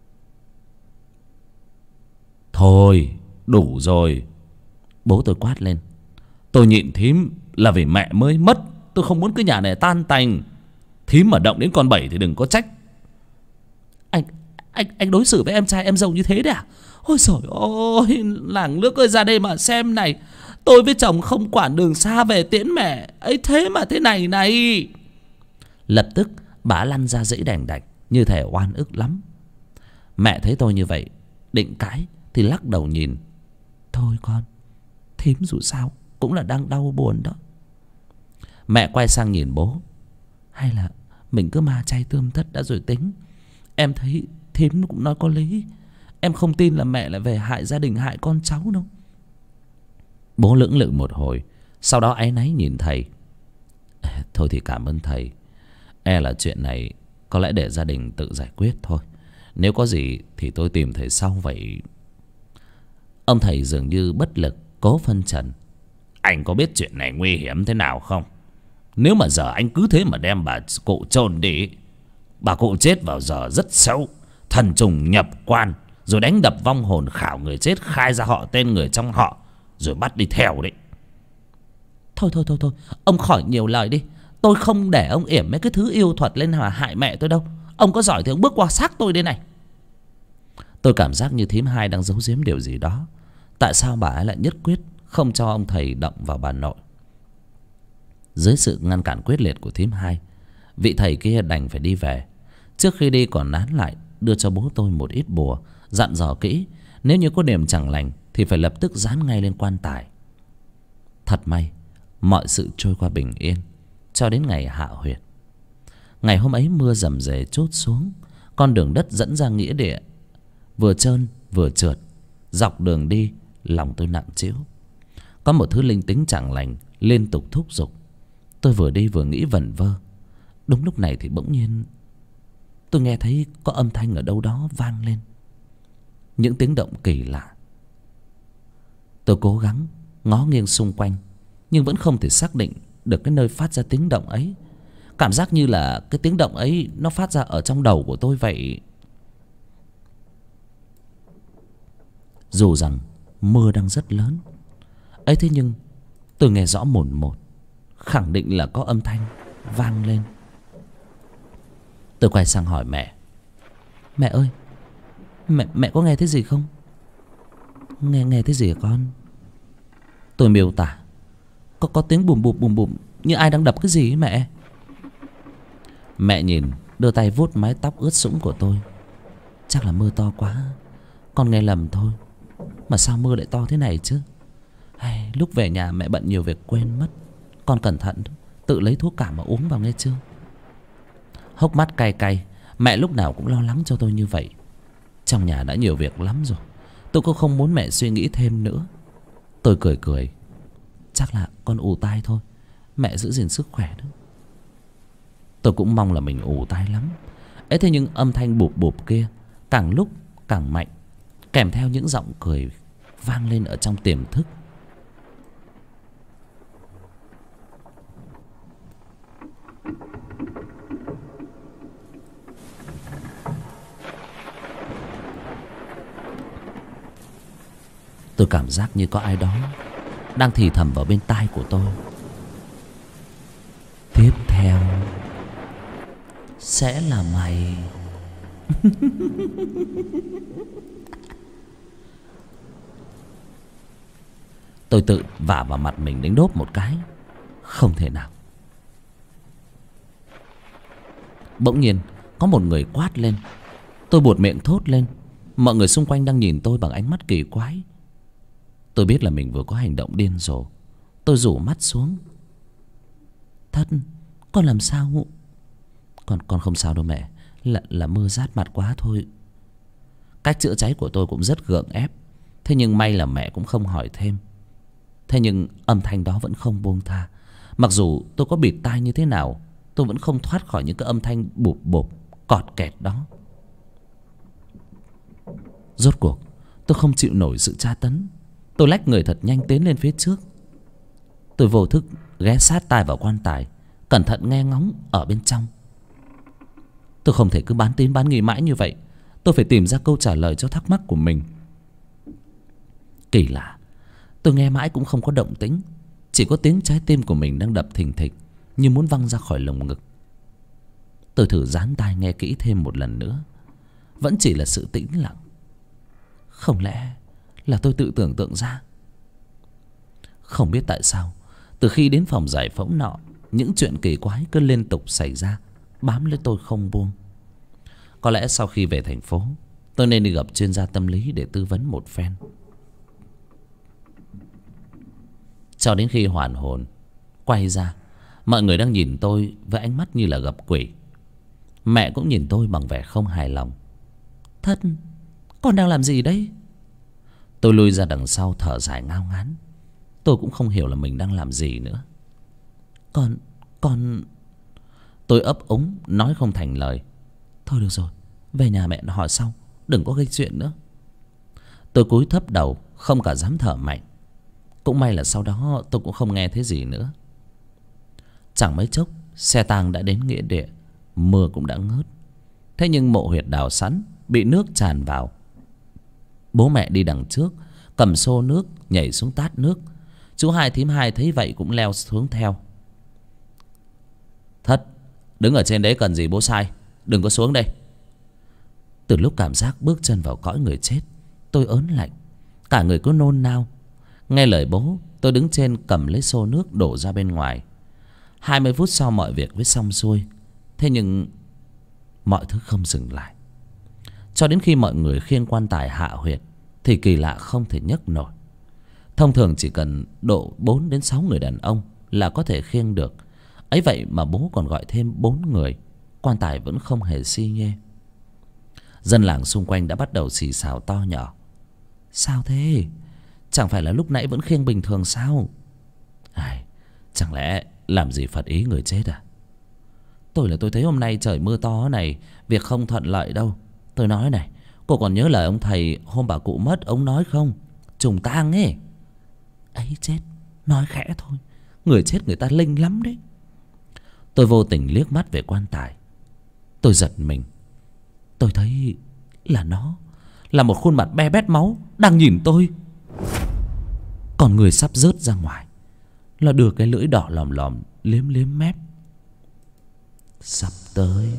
Thôi đủ rồi. Bố tôi quát lên. Tôi nhịn thím là vì mẹ mới mất. Tôi không muốn cái nhà này tan tành. Thím mà động đến con bảy thì đừng có trách. Anh đối xử với em trai em dâu như thế đấy à? Ôi trời ơi, làng nước ơi, ra đây mà xem này. Tôi với chồng không quản đường xa về tiễn mẹ ấy, thế mà thế này này. Lập tức bà lăn ra dãy đành đạch, như thể oan ức lắm. Mẹ thấy tôi như vậy định cãi thì lắc đầu nhìn. Thôi con, thím dù sao cũng là đang đau buồn đó. Mẹ quay sang nhìn bố. Hay là mình cứ ma chay tươm tất đã rồi tính. Em thấy thím cũng nói có lý. Em không tin là mẹ lại về hại gia đình, hại con cháu đâu. Bố lưỡng lự một hồi, sau đó áy náy nhìn thầy. Thôi thì cảm ơn thầy. E là chuyện này có lẽ để gia đình tự giải quyết thôi. Nếu có gì thì tôi tìm thầy sau vậy. Ông thầy dường như bất lực cố phân trần. Anh có biết chuyện này nguy hiểm thế nào không? Nếu mà giờ anh cứ thế mà đem bà cụ chôn đi, bà cụ chết vào giờ rất xấu, thần trùng nhập quan, rồi đánh đập vong hồn, khảo người chết, khai ra họ tên người trong họ, rồi bắt đi theo đấy. Thôi, ông khỏi nhiều lời đi. Tôi không để ông yểm mấy cái thứ yêu thuật lên mà hại mẹ tôi đâu. Ông có giỏi thì ông bước qua xác tôi đây này. Tôi cảm giác như thím hai đang giấu giếm điều gì đó. Tại sao bà ấy lại nhất quyết không cho ông thầy động vào bà nội? Dưới sự ngăn cản quyết liệt của thím hai, vị thầy kia đành phải đi về. Trước khi đi còn nán lại đưa cho bố tôi một ít bùa, dặn dò kỹ nếu như có điểm chẳng lành thì phải lập tức dán ngay lên quan tài. Thật may mọi sự trôi qua bình yên cho đến ngày hạ huyệt. Ngày hôm ấy mưa rầm rề trút xuống. Con đường đất dẫn ra nghĩa địa vừa trơn vừa trượt. Dọc đường đi lòng tôi nặng trĩu. Có một thứ linh tính chẳng lành liên tục thúc giục. Tôi vừa đi vừa nghĩ vẩn vơ. Đúng lúc này thì bỗng nhiên tôi nghe thấy có âm thanh ở đâu đó vang lên. Những tiếng động kỳ lạ. Tôi cố gắng ngó nghiêng xung quanh, nhưng vẫn không thể xác định được cái nơi phát ra tiếng động ấy. Cảm giác như là cái tiếng động ấy nó phát ra ở trong đầu của tôi vậy. Dù rằng mưa đang rất lớn ấy, thế nhưng tôi nghe rõ mồn một, khẳng định là có âm thanh vang lên. Tôi quay sang hỏi mẹ. Mẹ ơi, mẹ có nghe thấy gì không? Nghe thấy gì hả con? Tôi miêu tả. Có tiếng bùm bùm như ai đang đập cái gì ấy mẹ. Mẹ nhìn, đưa tay vuốt mái tóc ướt sũng của tôi. Chắc là mưa to quá, con nghe lầm thôi. Mà sao mưa lại to thế này chứ? Lúc về nhà mẹ bận nhiều việc quên mất. Con cẩn thận, tự lấy thuốc cảm mà uống vào nghe chưa? Hốc mắt cay cay, mẹ lúc nào cũng lo lắng cho tôi như vậy. Trong nhà đã nhiều việc lắm rồi, tôi cũng không muốn mẹ suy nghĩ thêm nữa. Tôi cười. Chắc là con ù tai thôi, mẹ giữ gìn sức khỏe đó. Tôi cũng mong là mình ù tai lắm ấy, thế nhưng âm thanh bụp bụp kia càng lúc càng mạnh, kèm theo những giọng cười vang lên ở trong tiềm thức. Tôi cảm giác như có ai đó đang thì thầm vào bên tai của tôi. Tiếp theo sẽ là mày. Tôi tự vả vào mặt mình đánh đốp một cái. Không thể nào. Bỗng nhiên có một người quát lên. Tôi buột miệng thốt lên. Mọi người xung quanh đang nhìn tôi bằng ánh mắt kỳ quái. Tôi biết là mình vừa có hành động điên rồ. Tôi rủ mắt xuống. Thất, con làm sao? Con không sao đâu mẹ. Là mưa rát mặt quá thôi. Cách chữa cháy của tôi cũng rất gượng ép. Thế nhưng may là mẹ cũng không hỏi thêm. Thế nhưng âm thanh đó vẫn không buông tha. Mặc dù tôi có bịt tai như thế nào, tôi vẫn không thoát khỏi những cái âm thanh bụp bụp cọt kẹt đó. Rốt cuộc tôi không chịu nổi sự tra tấn. Tôi lách người thật nhanh tiến lên phía trước. Tôi vô thức ghé sát tai vào quan tài, cẩn thận nghe ngóng ở bên trong. Tôi không thể cứ bán tín bán nghi mãi như vậy. Tôi phải tìm ra câu trả lời cho thắc mắc của mình. Kỳ lạ, tôi nghe mãi cũng không có động tĩnh. Chỉ có tiếng trái tim của mình đang đập thình thịch, như muốn văng ra khỏi lồng ngực. Tôi thử dán tai nghe kỹ thêm một lần nữa. vẫn chỉ là sự tĩnh lặng. Không lẽ là tôi tự tưởng tượng ra? Không biết tại sao, từ khi đến phòng giải phẫu nọ, những chuyện kỳ quái cứ liên tục xảy ra, bám lấy tôi không buông. Có lẽ sau khi về thành phố, tôi nên đi gặp chuyên gia tâm lý để tư vấn một phen. Cho đến khi hoàn hồn, quay ra, mọi người đang nhìn tôi với ánh mắt như là gặp quỷ. Mẹ cũng nhìn tôi bằng vẻ không hài lòng. Thất, con đang làm gì đấy? Tôi lui ra đằng sau thở dài ngao ngán. Tôi cũng không hiểu là mình đang làm gì nữa. Con... Tôi ấp úng nói không thành lời. Thôi được rồi, về nhà mẹ hỏi sau, đừng có gây chuyện nữa. Tôi cúi thấp đầu, không cả dám thở mạnh. Cũng may là sau đó tôi cũng không nghe thấy gì nữa. Chẳng mấy chốc, xe tang đã đến nghĩa địa. Mưa cũng đã ngớt. Thế nhưng mộ huyệt đào sẵn bị nước tràn vào. Bố mẹ đi đằng trước, cầm xô nước nhảy xuống tát nước. Chú hai thím hai thấy vậy cũng leo xuống theo. Thất, đứng ở trên đấy cần gì bố sai, đừng có xuống đây. Từ lúc cảm giác bước chân vào cõi người chết, tôi ớn lạnh, cả người cứ nôn nao. Nghe lời bố, tôi đứng trên cầm lấy xô nước đổ ra bên ngoài. 20 phút sau mọi việc mới xong xuôi. Thế nhưng mọi thứ không dừng lại. Cho đến khi mọi người khiêng quan tài hạ huyệt thì kỳ lạ không thể nhấc nổi. Thông thường chỉ cần độ 4 đến 6 người đàn ông là có thể khiêng được. Ấy vậy mà bố còn gọi thêm 4 người. Quan tài vẫn không hề xi nhê. Dân làng xung quanh đã bắt đầu xì xào to nhỏ. Sao thế? Chẳng phải là lúc nãy vẫn khiêng bình thường sao? Chẳng lẽ làm gì phật ý người chết à? Tôi thấy hôm nay trời mưa to này, việc không thuận lợi đâu. Tôi nói này, cô còn nhớ lời ông thầy hôm bà cụ mất ông nói không? Trùng tang ấy. Ấy chết, nói khẽ thôi, người chết người ta linh lắm đấy. Tôi vô tình liếc mắt về quan tài. Tôi giật mình. Tôi thấy là nó, là một khuôn mặt be bét máu đang nhìn tôi. Còn người sắp rớt ra ngoài là đưa cái lưỡi đỏ lòm lòm liếm liếm mép. Sắp tới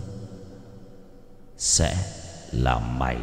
sẽ là mày.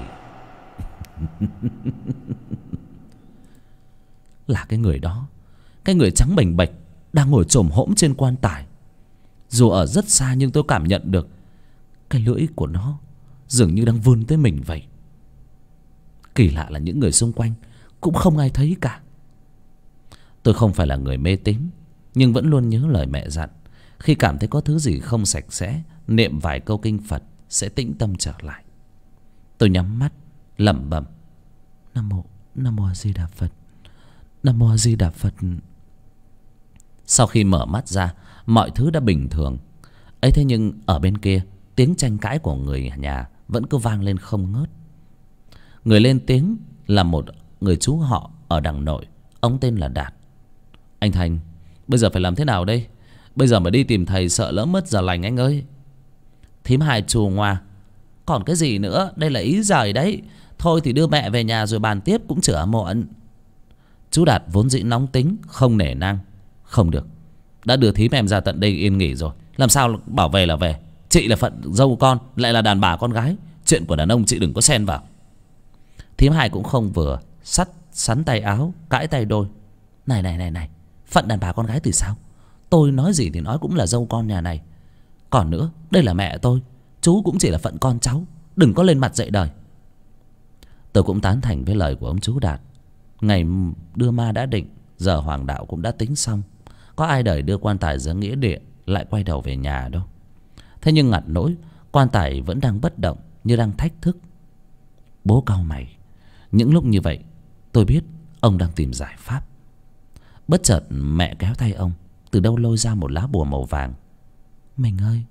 Là cái người đó, cái người trắng bềnh bệch đang ngồi chồm hổm trên quan tài. Dù ở rất xa nhưng tôi cảm nhận được cái lưỡi của nó dường như đang vươn tới mình vậy. Kỳ lạ là những người xung quanh cũng không ai thấy cả. Tôi không phải là người mê tín, nhưng vẫn luôn nhớ lời mẹ dặn. Khi cảm thấy có thứ gì không sạch sẽ, niệm vài câu kinh Phật sẽ tĩnh tâm trở lại. Tôi nhắm mắt lẩm bẩm: Nam mô A Di Đà Phật, Nam mô A Di Đà Phật. Sau khi mở mắt ra, mọi thứ đã bình thường. Ấy thế nhưng ở bên kia, tiếng tranh cãi của người nhà vẫn cứ vang lên không ngớt. Người lên tiếng là một người chú họ ở đằng nội. Ông tên là Đạt. Anh Thành, bây giờ phải làm thế nào đây? Bây giờ mà đi tìm thầy sợ lỡ mất giờ lành anh ơi. Thím hai chù ngoa: Còn cái gì nữa, đây là ý giời đấy. Thôi thì đưa mẹ về nhà rồi bàn tiếp cũng chữa muộn. Chú Đạt vốn dĩ nóng tính, không nể nang. Không được, đã đưa thím em ra tận đây yên nghỉ rồi, làm sao bảo về là về. Chị là phận dâu con, lại là đàn bà con gái, chuyện của đàn ông chị đừng có xen vào. Thím hai cũng không vừa, sắn tay áo, cãi tay đôi. Này, phận đàn bà con gái thì sao? Tôi nói gì thì nói cũng là dâu con nhà này. Còn nữa, đây là mẹ tôi, chú cũng chỉ là phận con cháu, đừng có lên mặt dạy đời. Tôi cũng tán thành với lời của ông chú Đạt. Ngày đưa ma đã định, giờ hoàng đạo cũng đã tính xong. Có ai đời đưa quan tài ra nghĩa địa lại quay đầu về nhà đâu. Thế nhưng ngặt nỗi quan tài vẫn đang bất động, như đang thách thức. Bố cau mày. Những lúc như vậy tôi biết ông đang tìm giải pháp. Bất chợt mẹ kéo tay ông, từ đâu lôi ra một lá bùa màu vàng. Mình ơi,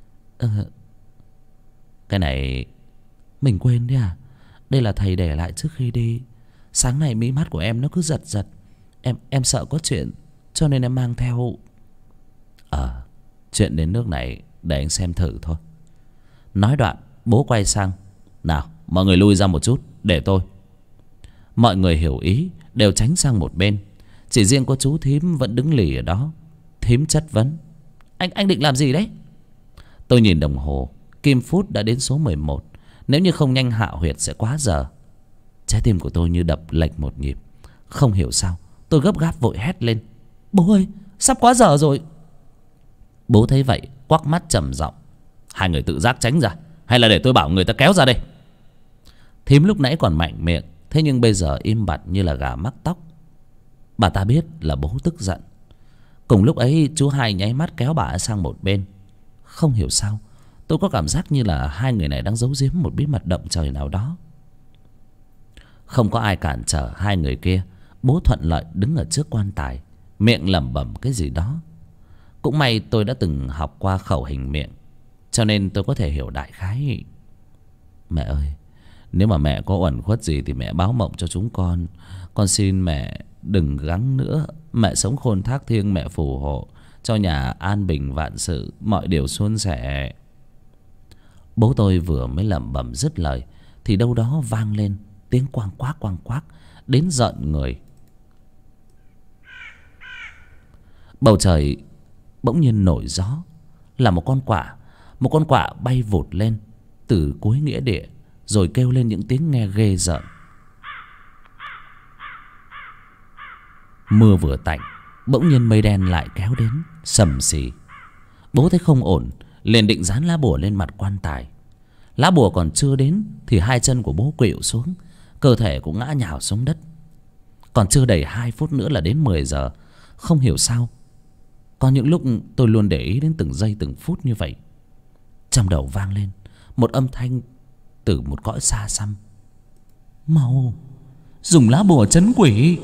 cái này mình quên đấy à? Đây là thầy để lại trước khi đi. Sáng nay mí mắt của em nó cứ giật giật. Em sợ có chuyện cho nên em mang theo. Chuyện đến nước này để anh xem thử thôi. Nói đoạn bố quay sang: Nào mọi người lui ra một chút để tôi. Mọi người hiểu ý đều tránh sang một bên. Chỉ riêng có chú thím vẫn đứng lì ở đó. Thím chất vấn: Anh định làm gì đấy? Tôi nhìn đồng hồ, kim phút đã đến số 11. Nếu như không nhanh hạ huyệt sẽ quá giờ. Trái tim của tôi như đập lệch một nhịp. Không hiểu sao tôi gấp gáp vội hét lên: Bố ơi, sắp quá giờ rồi. Bố thấy vậy quắc mắt trầm giọng: Hai người tự giác tránh ra, hay là để tôi bảo người ta kéo ra đây? Thím lúc nãy còn mạnh miệng, thế nhưng bây giờ im bặt như là gà mắc tóc. Bà ta biết là bố tức giận. Cùng lúc ấy chú Hai nháy mắt kéo bà ấy sang một bên. Không hiểu sao tôi có cảm giác như là hai người này đang giấu giếm một bí mật động trời nào đó. Không có ai cản trở hai người kia. Bố thuận lợi đứng ở trước quan tài, miệng lẩm bẩm cái gì đó. Cũng may tôi đã từng học qua khẩu hình miệng, cho nên tôi có thể hiểu đại khái. Mẹ ơi, nếu mà mẹ có uẩn khuất gì thì mẹ báo mộng cho chúng con. Con xin mẹ đừng gắng nữa. Mẹ sống khôn thác thiêng, mẹ phù hộ cho nhà an bình vạn sự, mọi điều suôn sẻ. Bố tôi vừa mới lẩm bẩm dứt lời thì đâu đó vang lên tiếng quang quác đến giận người. Bầu trời bỗng nhiên nổi gió, là một con quạ bay vụt lên từ cuối nghĩa địa, rồi kêu lên những tiếng nghe ghê rợn. Mưa vừa tạnh, bỗng nhiên mây đen lại kéo đến sầm xì. Bố thấy không ổn, liền định dán lá bùa lên mặt quan tài. Lá bùa còn chưa đến thì hai chân của bố khuỵu xuống, cơ thể cũng ngã nhào xuống đất. Còn chưa đầy 2 phút nữa là đến 10 giờ. Không hiểu sao có những lúc tôi luôn để ý đến từng giây từng phút như vậy. Trong đầu vang lên một âm thanh từ một cõi xa xăm: Mau dùng lá bùa trấn quỷ.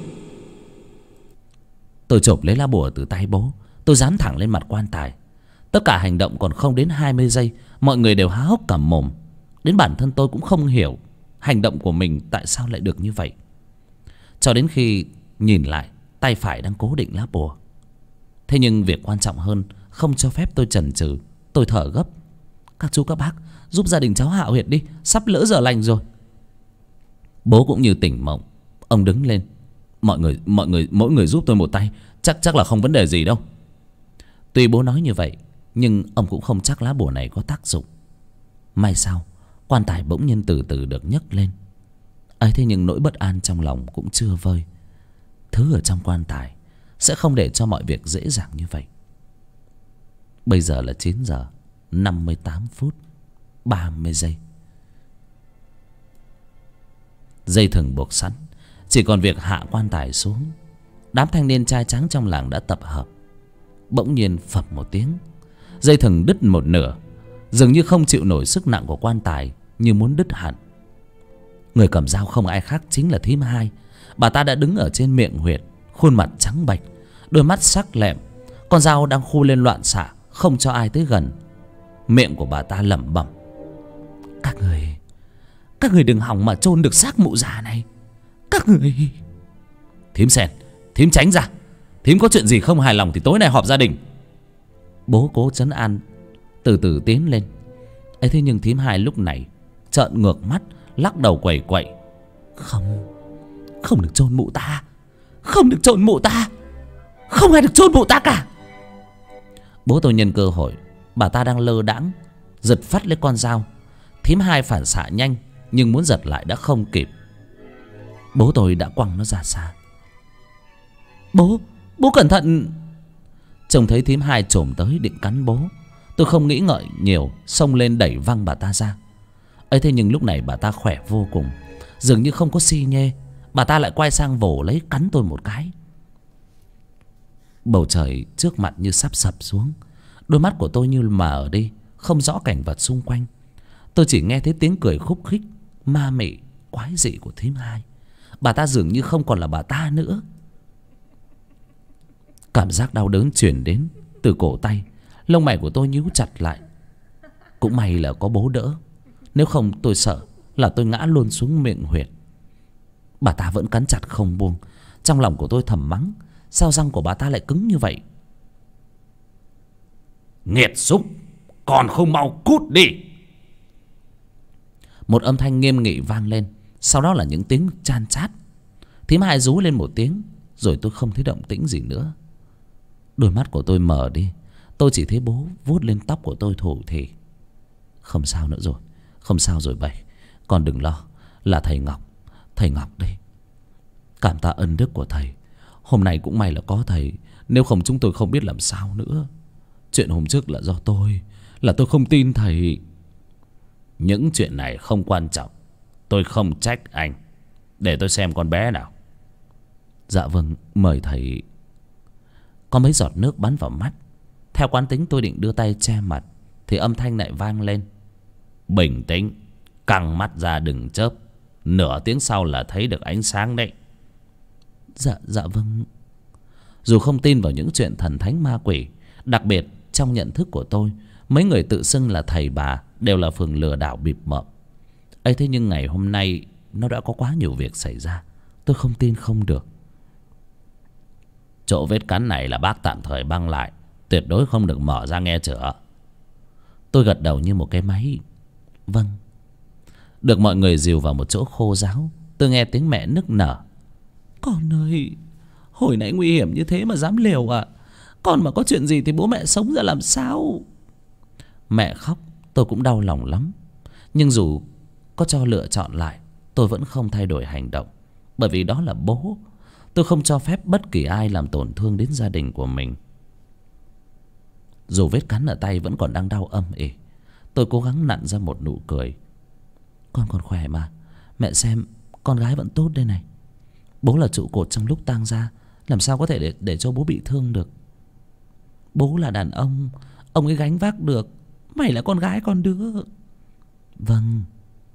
Tôi chộp lấy lá bùa từ tay bố, tôi dán thẳng lên mặt quan tài. Tất cả hành động còn không đến 20 giây, mọi người đều há hốc cả mồm. Đến bản thân tôi cũng không hiểu hành động của mình tại sao lại được như vậy. Cho đến khi nhìn lại, tay phải đang cố định lá bùa. Thế nhưng việc quan trọng hơn không cho phép tôi chần chừ. Tôi thở gấp: Các chú các bác giúp gia đình cháu hạ huyệt đi, sắp lỡ giờ lành rồi. Bố cũng như tỉnh mộng, ông đứng lên: Mỗi người giúp tôi một tay, chắc là không vấn đề gì đâu. Tuy bố nói như vậy, nhưng ông cũng không chắc lá bùa này có tác dụng. May sao quan tài bỗng nhiên từ từ được nhấc lên. ấy thế nhưng nỗi bất an trong lòng cũng chưa vơi. Thứ ở trong quan tài sẽ không để cho mọi việc dễ dàng như vậy. Bây giờ là 9 giờ 58 phút 30 giây. Dây thừng buộc sẵn, chỉ còn việc hạ quan tài xuống. Đám thanh niên trai tráng trong làng đã tập hợp. Bỗng nhiên phập một tiếng, dây thừng đứt một nửa, dường như không chịu nổi sức nặng của quan tài, như muốn đứt hẳn. Người cầm dao không ai khác chính là thím Hai. Bà ta đã đứng ở trên miệng huyệt, khuôn mặt trắng bệch, đôi mắt sắc lẹm, con dao đang khu lên loạn xạ, không cho ai tới gần. Miệng của bà ta lẩm bẩm: Các người đừng hòng mà chôn được xác mụ già này. Các người... Thím Sen, thím tránh ra. Thím có chuyện gì không hài lòng thì tối nay họp gia đình. Bố cố trấn an, từ từ tiến lên. ấy thế nhưng thím Hai lúc này trợn ngược mắt, lắc đầu quẩy quậy: Không được chôn mụ ta. Không được chôn mụ ta. Không ai được chôn mụ ta cả. Bố tôi nhân cơ hội bà ta đang lơ đãng, giật phát lấy con dao. Thím Hai phản xạ nhanh, nhưng muốn giật lại đã không kịp. Bố tôi đã quăng nó ra xa. Bố cẩn thận. Trông thấy thím Hai chồm tới định cắn bố, tôi không nghĩ ngợi nhiều, xông lên đẩy văng bà ta ra. ấy thế nhưng lúc này bà ta khỏe vô cùng, dường như không có xi nhê. Bà ta lại quay sang vồ lấy cắn tôi một cái. Bầu trời trước mặt như sắp sập xuống. Đôi mắt của tôi như mờ đi, không rõ cảnh vật xung quanh. Tôi chỉ nghe thấy tiếng cười khúc khích, ma mị, quái dị của thím Hai. Bà ta dường như không còn là bà ta nữa. Cảm giác đau đớn truyền đến từ cổ tay, lông mày của tôi nhíu chặt lại. Cũng may là có bố đỡ, nếu không tôi sợ là tôi ngã luôn xuống miệng huyệt. Bà ta vẫn cắn chặt không buông. Trong lòng của tôi thầm mắng: Sao răng của bà ta lại cứng như vậy? Nghiệt xúc, còn không mau cút đi. Một âm thanh nghiêm nghị vang lên, sau đó là những tiếng chan chát. Thím Hai rú lên một tiếng, rồi tôi không thấy động tĩnh gì nữa. Đôi mắt của tôi mờ đi, tôi chỉ thấy bố vuốt lên tóc của tôi thủ thỉ: Không sao nữa rồi, không sao rồi bảy. Con đừng lo. Là thầy Ngọc. Thầy Ngọc đây. Cảm tạ ân đức của thầy. Hôm nay cũng may là có thầy. Nếu không chúng tôi không biết làm sao nữa. Chuyện hôm trước là do tôi. Là tôi không tin thầy. Những chuyện này không quan trọng. Tôi không trách anh. Để tôi xem con bé nào. Dạ vâng, mời thầy. Có mấy giọt nước bắn vào mắt. Theo quán tính tôi định đưa tay che mặt thì âm thanh lại vang lên. Bình tĩnh. Căng mắt ra đừng chớp. Nửa tiếng sau là thấy được ánh sáng đấy. Dạ vâng. Dù không tin vào những chuyện thần thánh ma quỷ, đặc biệt trong nhận thức của tôi, mấy người tự xưng là thầy bà đều là phường lừa đảo bịp bợm ấy. Thế nhưng ngày hôm nay nó đã có quá nhiều việc xảy ra. Tôi không tin không được. Chỗ vết cắn này là bác tạm thời băng lại. Tuyệt đối không được mở ra nghe chữa. Tôi gật đầu như một cái máy. Vâng. Được mọi người dìu vào một chỗ khô ráo, tôi nghe tiếng mẹ nức nở. Con ơi, hồi nãy nguy hiểm như thế mà dám liều à? Con mà có chuyện gì thì bố mẹ sống ra làm sao? Mẹ khóc tôi cũng đau lòng lắm. Nhưng dù có cho lựa chọn lại, tôi vẫn không thay đổi hành động. Bởi vì đó là bố. Tôi không cho phép bất kỳ ai làm tổn thương đến gia đình của mình. Dù vết cắn ở tay vẫn còn đang đau âm ỉ, tôi cố gắng nặn ra một nụ cười. Con còn khỏe mà. Mẹ xem, con gái vẫn tốt đây này. Bố là trụ cột trong lúc tang gia, làm sao có thể để cho bố bị thương được. Bố là đàn ông ấy gánh vác được. Mày là con gái con đứa. Vâng.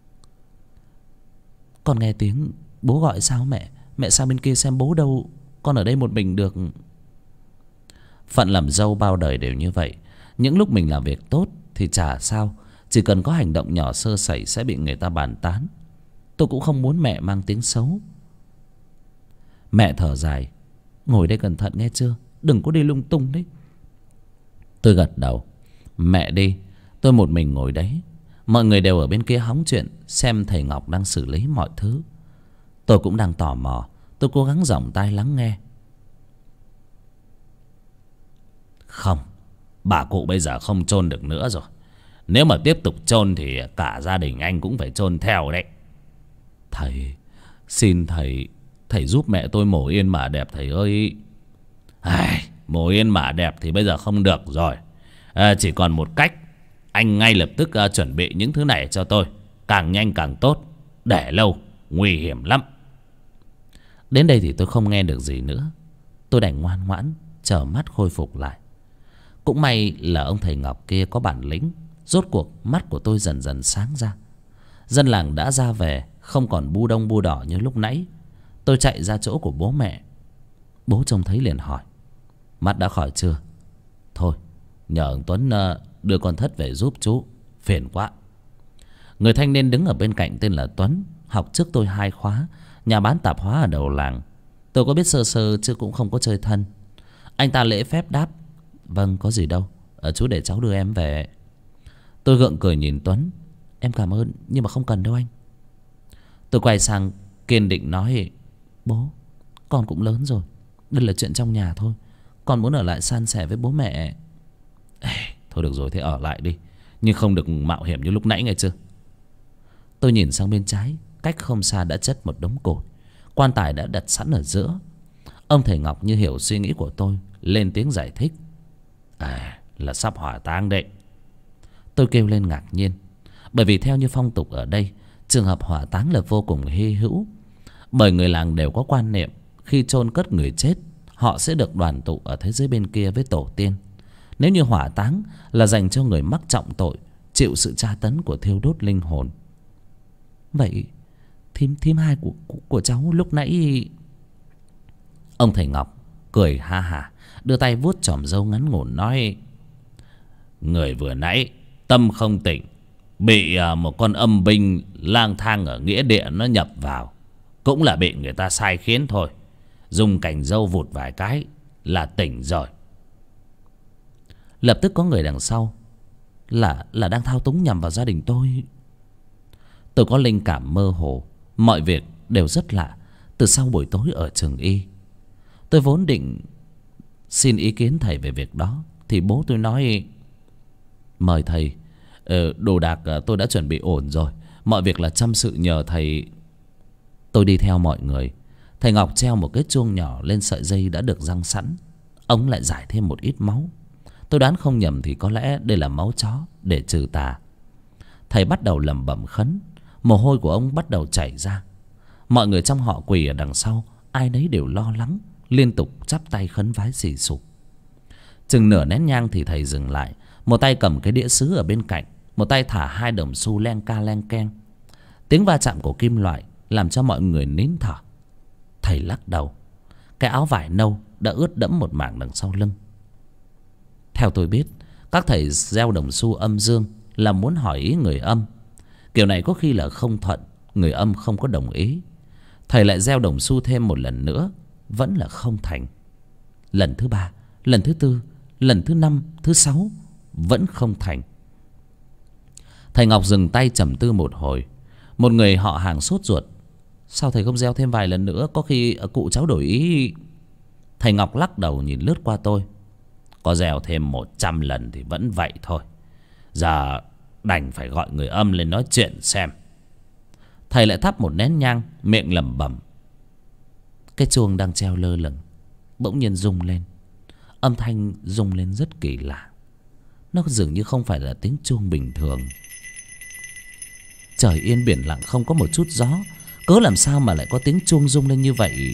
Con nghe tiếng bố gọi sao mẹ? Mẹ sang bên kia xem bố đâu. Con ở đây một mình được. Phận làm dâu bao đời đều như vậy. Những lúc mình làm việc tốt thì chả sao. Chỉ cần có hành động nhỏ sơ sẩy sẽ bị người ta bàn tán. Tôi cũng không muốn mẹ mang tiếng xấu. Mẹ thở dài. Ngồi đây cẩn thận nghe chưa? Đừng có đi lung tung đấy. Tôi gật đầu. Mẹ đi. Tôi một mình ngồi đấy. Mọi người đều ở bên kia hóng chuyện, xem thầy Ngọc đang xử lý mọi thứ. Tôi cũng đang tò mò. Tôi cố gắng giỏng tai lắng nghe. Không, bà cụ bây giờ không chôn được nữa rồi. Nếu mà tiếp tục chôn thì cả gia đình anh cũng phải chôn theo đấy. Thầy, xin thầy giúp mẹ tôi mổ yên mả đẹp thầy ơi. Mổ yên mả đẹp thì bây giờ không được rồi. Chỉ còn một cách. Anh ngay lập tức chuẩn bị những thứ này cho tôi. Càng nhanh càng tốt. Để lâu nguy hiểm lắm. Đến đây thì tôi không nghe được gì nữa. Tôi đành ngoan ngoãn chờ mắt khôi phục lại. Cũng may là ông thầy Ngọc kia có bản lĩnh. Rốt cuộc mắt của tôi dần dần sáng ra. Dân làng đã ra về, không còn bu đông bu đỏ như lúc nãy. Tôi chạy ra chỗ của bố mẹ. Bố trông thấy liền hỏi. Mắt đã khỏi chưa? Thôi nhờ ông Tuấn đưa con Thất về giúp chú. Phiền quá. Người thanh niên đứng ở bên cạnh tên là Tuấn, học trước tôi 2 khóa, nhà bán tạp hóa ở đầu làng. Tôi có biết sơ sơ chứ cũng không có chơi thân. Anh ta lễ phép đáp. Vâng, có gì đâu, chú để cháu đưa em về. Tôi gượng cười nhìn Tuấn. Em cảm ơn nhưng mà không cần đâu anh. Tôi quay sang kiên định nói. Bố, con cũng lớn rồi. Đây là chuyện trong nhà thôi. Con muốn ở lại san sẻ với bố mẹ. Thôi được rồi, thế ở lại đi. Nhưng không được mạo hiểm như lúc nãy nghe chưa? Tôi nhìn sang bên trái. Cách không xa đã chất một đống cội. Quan tài đã đặt sẵn ở giữa. Ông thầy Ngọc như hiểu suy nghĩ của tôi, lên tiếng giải thích. Là sắp hỏa táng đấy. Tôi kêu lên ngạc nhiên. Bởi vì theo như phong tục ở đây, trường hợp hỏa táng là vô cùng hy hữu. Bởi người làng đều có quan niệm khi chôn cất người chết, họ sẽ được đoàn tụ ở thế giới bên kia với tổ tiên. Nếu như hỏa táng là dành cho người mắc trọng tội, chịu sự tra tấn của thiêu đốt linh hồn. Vậy thím hai của cháu lúc nãy... Ông thầy Ngọc cười ha hả, đưa tay vuốt chòm râu ngắn ngủn nói. Người vừa nãy tâm không tỉnh, bị một con âm binh lang thang ở nghĩa địa nó nhập vào. Cũng là bị người ta sai khiến thôi. Dùng cành râu vụt vài cái là tỉnh rồi. Lập tức có người đằng sau là đang thao túng nhằm vào gia đình tôi. Tôi có linh cảm mơ hồ. Mọi việc đều rất lạ từ sau buổi tối ở trường y. Tôi vốn định xin ý kiến thầy về việc đó, thì bố tôi nói. Mời thầy. Đồ đạc tôi đã chuẩn bị ổn rồi. Mọi việc là chăm sự nhờ thầy. Tôi đi theo mọi người. Thầy Ngọc treo một cái chuông nhỏ lên sợi dây đã được răng sẵn. Ông lại rải thêm một ít máu. Tôi đoán không nhầm thì có lẽ đây là máu chó để trừ tà. Thầy bắt đầu lẩm bẩm khấn. Mồ hôi của ông bắt đầu chảy ra. Mọi người trong họ quỳ ở đằng sau, ai nấy đều lo lắng, liên tục chắp tay khấn vái xì xụp. Chừng nửa nén nhang thì thầy dừng lại. Một tay cầm cái đĩa sứ ở bên cạnh, một tay thả 2 đồng xu len ca len keng. Tiếng va chạm của kim loại làm cho mọi người nín thở. Thầy lắc đầu. Cái áo vải nâu đã ướt đẫm một mảng đằng sau lưng. Theo tôi biết, các thầy gieo đồng xu âm dương là muốn hỏi ý người âm. Kiểu này có khi là không thuận, người âm không có đồng ý. Thầy lại gieo đồng xu thêm một lần nữa, vẫn là không thành. Lần thứ 3, lần thứ 4, lần thứ 5, thứ 6 vẫn không thành. Thầy Ngọc dừng tay trầm tư một hồi. Một người họ hàng sốt ruột: sao thầy không gieo thêm vài lần nữa, có khi cụ cháu đổi ý. Thầy Ngọc lắc đầu nhìn lướt qua tôi: có gieo thêm 100 lần thì vẫn vậy thôi. Giờ đành phải gọi người âm lên nói chuyện xem. Thầy lại thắp một nén nhang, miệng lẩm bẩm. Cái chuông đang treo lơ lửng bỗng nhiên rung lên. Âm thanh rung lên rất kỳ lạ. Nó dường như không phải là tiếng chuông bình thường. Trời yên biển lặng, không có một chút gió, cớ làm sao mà lại có tiếng chuông rung lên như vậy?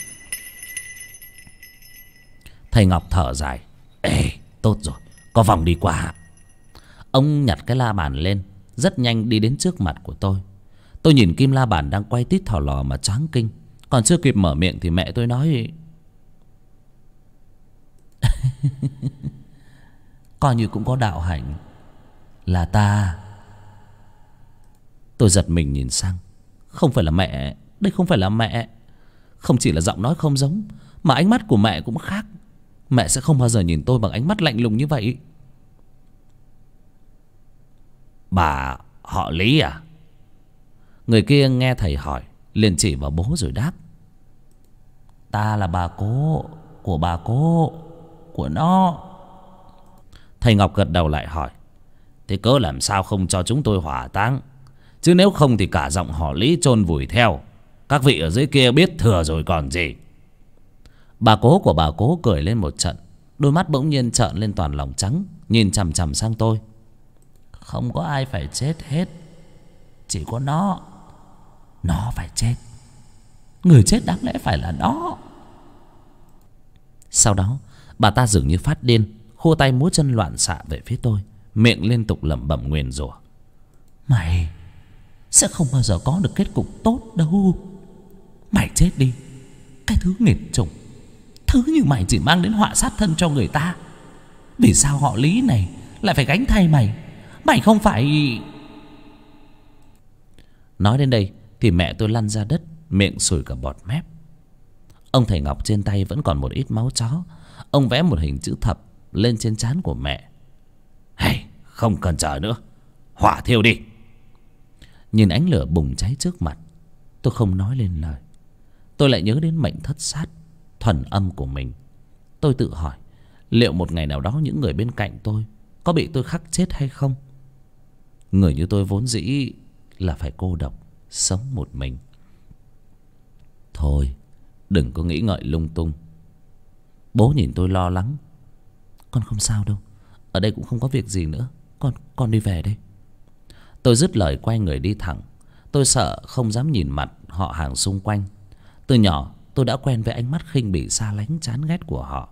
Thầy Ngọc thở dài: ê, tốt rồi, có vòng đi qua. Ông nhặt cái la bàn lên, rất nhanh đi đến trước mặt của tôi. Tôi nhìn kim la bàn đang quay tít thò lò mà choáng kinh. Còn chưa kịp mở miệng thì mẹ tôi nói: coi như cũng có đạo hạnh là ta. Tôi giật mình nhìn sang. Không phải là mẹ. Đây không phải là mẹ. Không chỉ là giọng nói không giống, mà ánh mắt của mẹ cũng khác. Mẹ sẽ không bao giờ nhìn tôi bằng ánh mắt lạnh lùng như vậy. Bà họ Lý à? Người kia nghe thầy hỏi liền chỉ vào bố rồi đáp: ta là bà cố của bà cố của nó. Thầy Ngọc gật đầu lại hỏi: thế cớ làm sao không cho chúng tôi hỏa táng? Chứ nếu không thì cả dòng họ Lý chôn vùi theo. Các vị ở dưới kia biết thừa rồi còn gì. Bà cố của bà cố cười lên một trận. Đôi mắt bỗng nhiên trợn lên toàn lòng trắng, nhìn chằm chằm sang tôi: không có ai phải chết hết, chỉ có nó. Nó phải chết. Người chết đáng lẽ phải là nó. Sau đó bà ta dường như phát điên, khua tay múa chân loạn xạ về phía tôi, miệng liên tục lẩm bẩm nguyền rủa: mày sẽ không bao giờ có được kết cục tốt đâu. Mày chết đi, cái thứ nghiệt chủng. Thứ như mày chỉ mang đến họa sát thân cho người ta. Vì sao họ Lý này lại phải gánh thay mày? Mày không phải... Nói đến đây thì mẹ tôi lăn ra đất, miệng sùi cả bọt mép. Ông thầy Ngọc trên tay vẫn còn một ít máu chó. Ông vẽ một hình chữ thập lên trên trán của mẹ. Hey, không cần chờ nữa, hỏa thiêu đi. Nhìn ánh lửa bùng cháy trước mặt, tôi không nói lên lời. Tôi lại nhớ đến mệnh thất sát thuần âm của mình. Tôi tự hỏi liệu một ngày nào đó những người bên cạnh tôi có bị tôi khắc chết hay không. Người như tôi vốn dĩ là phải cô độc, sống một mình. Thôi, đừng có nghĩ ngợi lung tung. Bố nhìn tôi lo lắng: con không sao đâu, ở đây cũng không có việc gì nữa. Con đi về đây. Tôi dứt lời quay người đi thẳng. Tôi sợ không dám nhìn mặt họ hàng xung quanh. Từ nhỏ tôi đã quen với ánh mắt khinh bỉ xa lánh chán ghét của họ.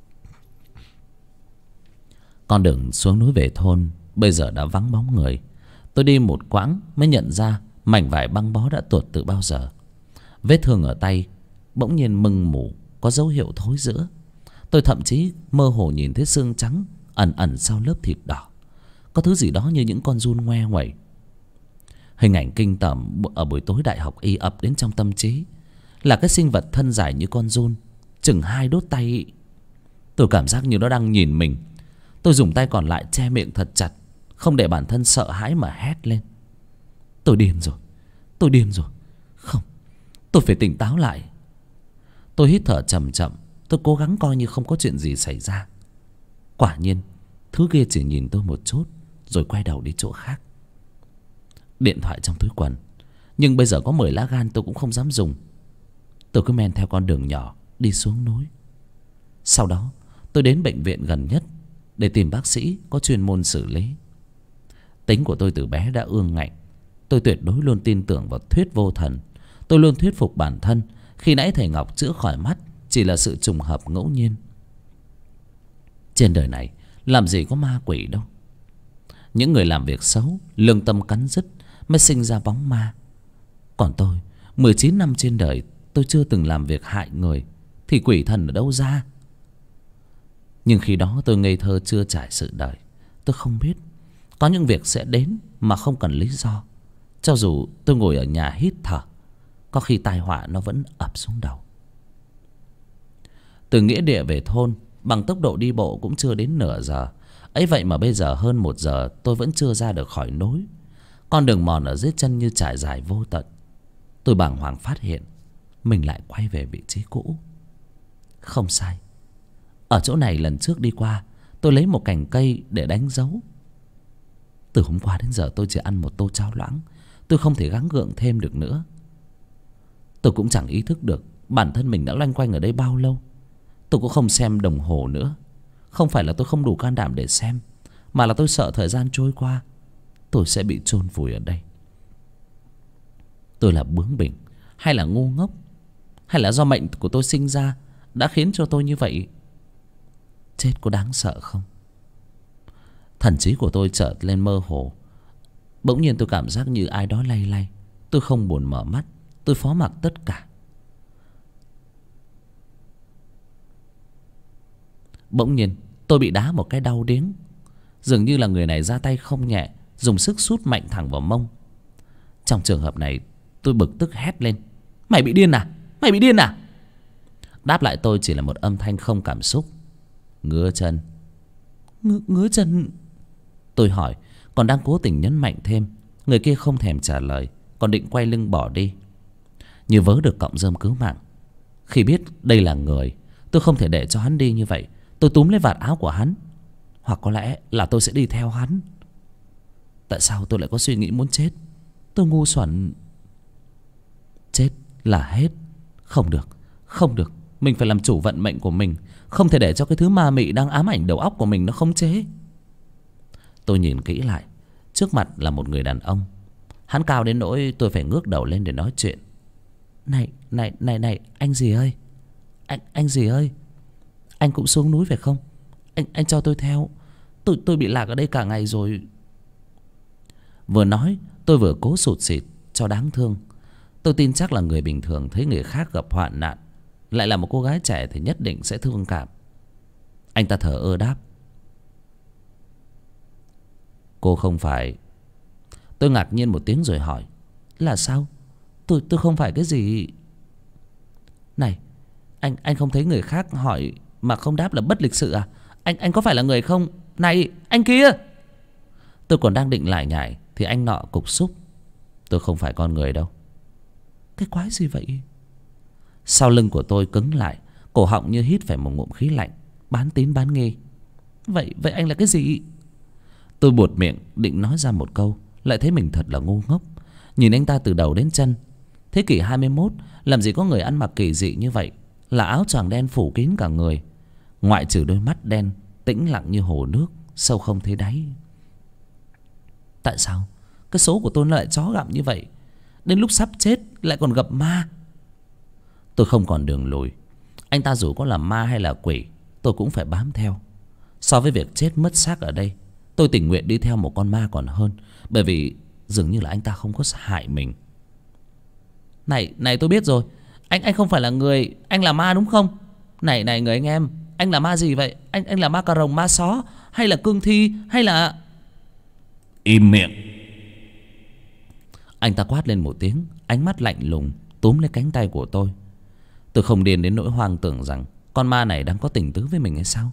Con đường xuống núi về thôn bây giờ đã vắng bóng người. Tôi đi một quãng mới nhận ra mảnh vải băng bó đã tuột từ bao giờ. Vết thương ở tay bỗng nhiên mưng mủ, có dấu hiệu thối rữa. Tôi thậm chí mơ hồ nhìn thấy xương trắng ẩn ẩn sau lớp thịt đỏ. Có thứ gì đó như những con giun ngoe nguẩy. Hình ảnh kinh tởm ở buổi tối đại học y ập đến trong tâm trí. Là cái sinh vật thân dài như con giun, chừng 2 đốt tay. Tôi cảm giác như nó đang nhìn mình. Tôi dùng tay còn lại che miệng thật chặt, không để bản thân sợ hãi mà hét lên: tôi điên rồi, tôi điên rồi. Không, tôi phải tỉnh táo lại. Tôi hít thở chậm chậm. Tôi cố gắng coi như không có chuyện gì xảy ra. Quả nhiên thứ kia chỉ nhìn tôi một chút rồi quay đầu đi chỗ khác. điện thoại trong túi quần. Nhưng bây giờ có 10 lá gan tôi cũng không dám dùng. Tôi cứ men theo con đường nhỏ đi xuống núi. Sau đó tôi đến bệnh viện gần nhất để tìm bác sĩ có chuyên môn xử lý. Tính của tôi từ bé đã ương ngạnh. Tôi tuyệt đối luôn tin tưởng vào thuyết vô thần. Tôi luôn thuyết phục bản thân khi nãy thầy Ngọc chữa khỏi mắt chỉ là sự trùng hợp ngẫu nhiên. Trên đời này làm gì có ma quỷ đâu. Những người làm việc xấu, lương tâm cắn rứt mới sinh ra bóng ma. Còn tôi, 19 năm trên đời, tôi chưa từng làm việc hại người, thì quỷ thần ở đâu ra? Nhưng khi đó tôi ngây thơ chưa trải sự đời. Tôi không biết có những việc sẽ đến mà không cần lý do. Cho dù tôi ngồi ở nhà hít thở, có khi tai họa nó vẫn ập xuống đầu. Từ nghĩa địa về thôn bằng tốc độ đi bộ cũng chưa đến nửa giờ. Ấy vậy mà bây giờ hơn 1 giờ tôi vẫn chưa ra được khỏi núi. Con đường mòn ở dưới chân như trải dài vô tận. Tôi bàng hoàng phát hiện mình lại quay về vị trí cũ. Không sai, ở chỗ này lần trước đi qua tôi lấy một cành cây để đánh dấu. Từ hôm qua đến giờ tôi chỉ ăn một tô cháo loãng. Tôi không thể gắng gượng thêm được nữa. Tôi cũng chẳng ý thức được bản thân mình đã loanh quanh ở đây bao lâu. Tôi cũng không xem đồng hồ nữa. Không phải là tôi không đủ can đảm để xem, mà là tôi sợ thời gian trôi qua tôi sẽ bị chôn vùi ở đây. Tôi là bướng bỉnh hay là ngu ngốc, hay là do mệnh của tôi sinh ra đã khiến cho tôi như vậy? Chết có đáng sợ không? Thần trí của tôi chợt lên mơ hồ. Bỗng nhiên tôi cảm giác như ai đó lay lay. Tôi không buồn mở mắt. Tôi phó mặc tất cả. Bỗng nhiên tôi bị đá một cái đau điếng. Dường như là người này ra tay không nhẹ, dùng sức sút mạnh thẳng vào mông. Trong trường hợp này tôi bực tức hét lên: Mày bị điên à? Mày bị điên à? Đáp lại tôi chỉ là một âm thanh không cảm xúc: Ngứa chân. Ngứa chân? Tôi hỏi, còn đang cố tình nhấn mạnh thêm. Người kia không thèm trả lời, còn định quay lưng bỏ đi. Như vớ được cọng rơm cứu mạng. Khi biết đây là người, tôi không thể để cho hắn đi như vậy. Tôi túm lấy vạt áo của hắn. Hoặc có lẽ là tôi sẽ đi theo hắn. Tại sao tôi lại có suy nghĩ muốn chết? Tôi ngu xuẩn. Chết là hết. Không được, không được. Mình phải làm chủ vận mệnh của mình. Không thể để cho cái thứ ma mị đang ám ảnh đầu óc của mình nó khống chế. Tôi nhìn kỹ lại. Trước mặt là một người đàn ông. Hắn cao đến nỗi tôi phải ngước đầu lên để nói chuyện. Này, anh gì ơi? Anh gì ơi? Anh cũng xuống núi phải không? Anh cho tôi theo. Tôi bị lạc ở đây cả ngày rồi. Vừa nói tôi vừa cố sụt sịt cho đáng thương. Tôi tin chắc là người bình thường thấy người khác gặp hoạn nạn, lại là một cô gái trẻ, thì nhất định sẽ thương cảm. Anh ta thở ơ đáp: Cô không phải... Tôi ngạc nhiên một tiếng rồi hỏi: Là sao? Tôi không phải cái gì? Này, anh không thấy người khác hỏi mà không đáp là bất lịch sự à? Anh có phải là người không? Này, anh kia! Tôi còn đang định lải nhải thì anh nọ cục xúc: Tôi không phải con người đâu. Cái quái gì vậy? Sau lưng của tôi cứng lại, cổ họng như hít phải một ngụm khí lạnh, bán tín bán nghi. Vậy anh là cái gì? Tôi buột miệng định nói ra một câu, lại thấy mình thật là ngu ngốc. Nhìn anh ta từ đầu đến chân. Thế kỷ 21 làm gì có người ăn mặc kỳ dị như vậy, là áo choàng đen phủ kín cả người, ngoại trừ đôi mắt đen tĩnh lặng như hồ nước, sâu không thấy đáy. Tại sao cái số của tôi lại chó gặm như vậy? Đến lúc sắp chết lại còn gặp ma. Tôi không còn đường lùi. Anh ta dù có là ma hay là quỷ, tôi cũng phải bám theo. So với việc chết mất xác ở đây, tôi tình nguyện đi theo một con ma còn hơn. Bởi vì dường như là anh ta không có hại mình. Này tôi biết rồi. Anh không phải là người, anh là ma đúng không? Này người anh em, anh là ma gì vậy? Anh là ma cà rồng, ma só, hay là cương thi, hay là... Im miệng! Anh ta quát lên một tiếng, ánh mắt lạnh lùng túm lấy cánh tay của tôi. Tôi không điên đến nỗi hoang tưởng rằng con ma này đang có tình tứ với mình hay sao?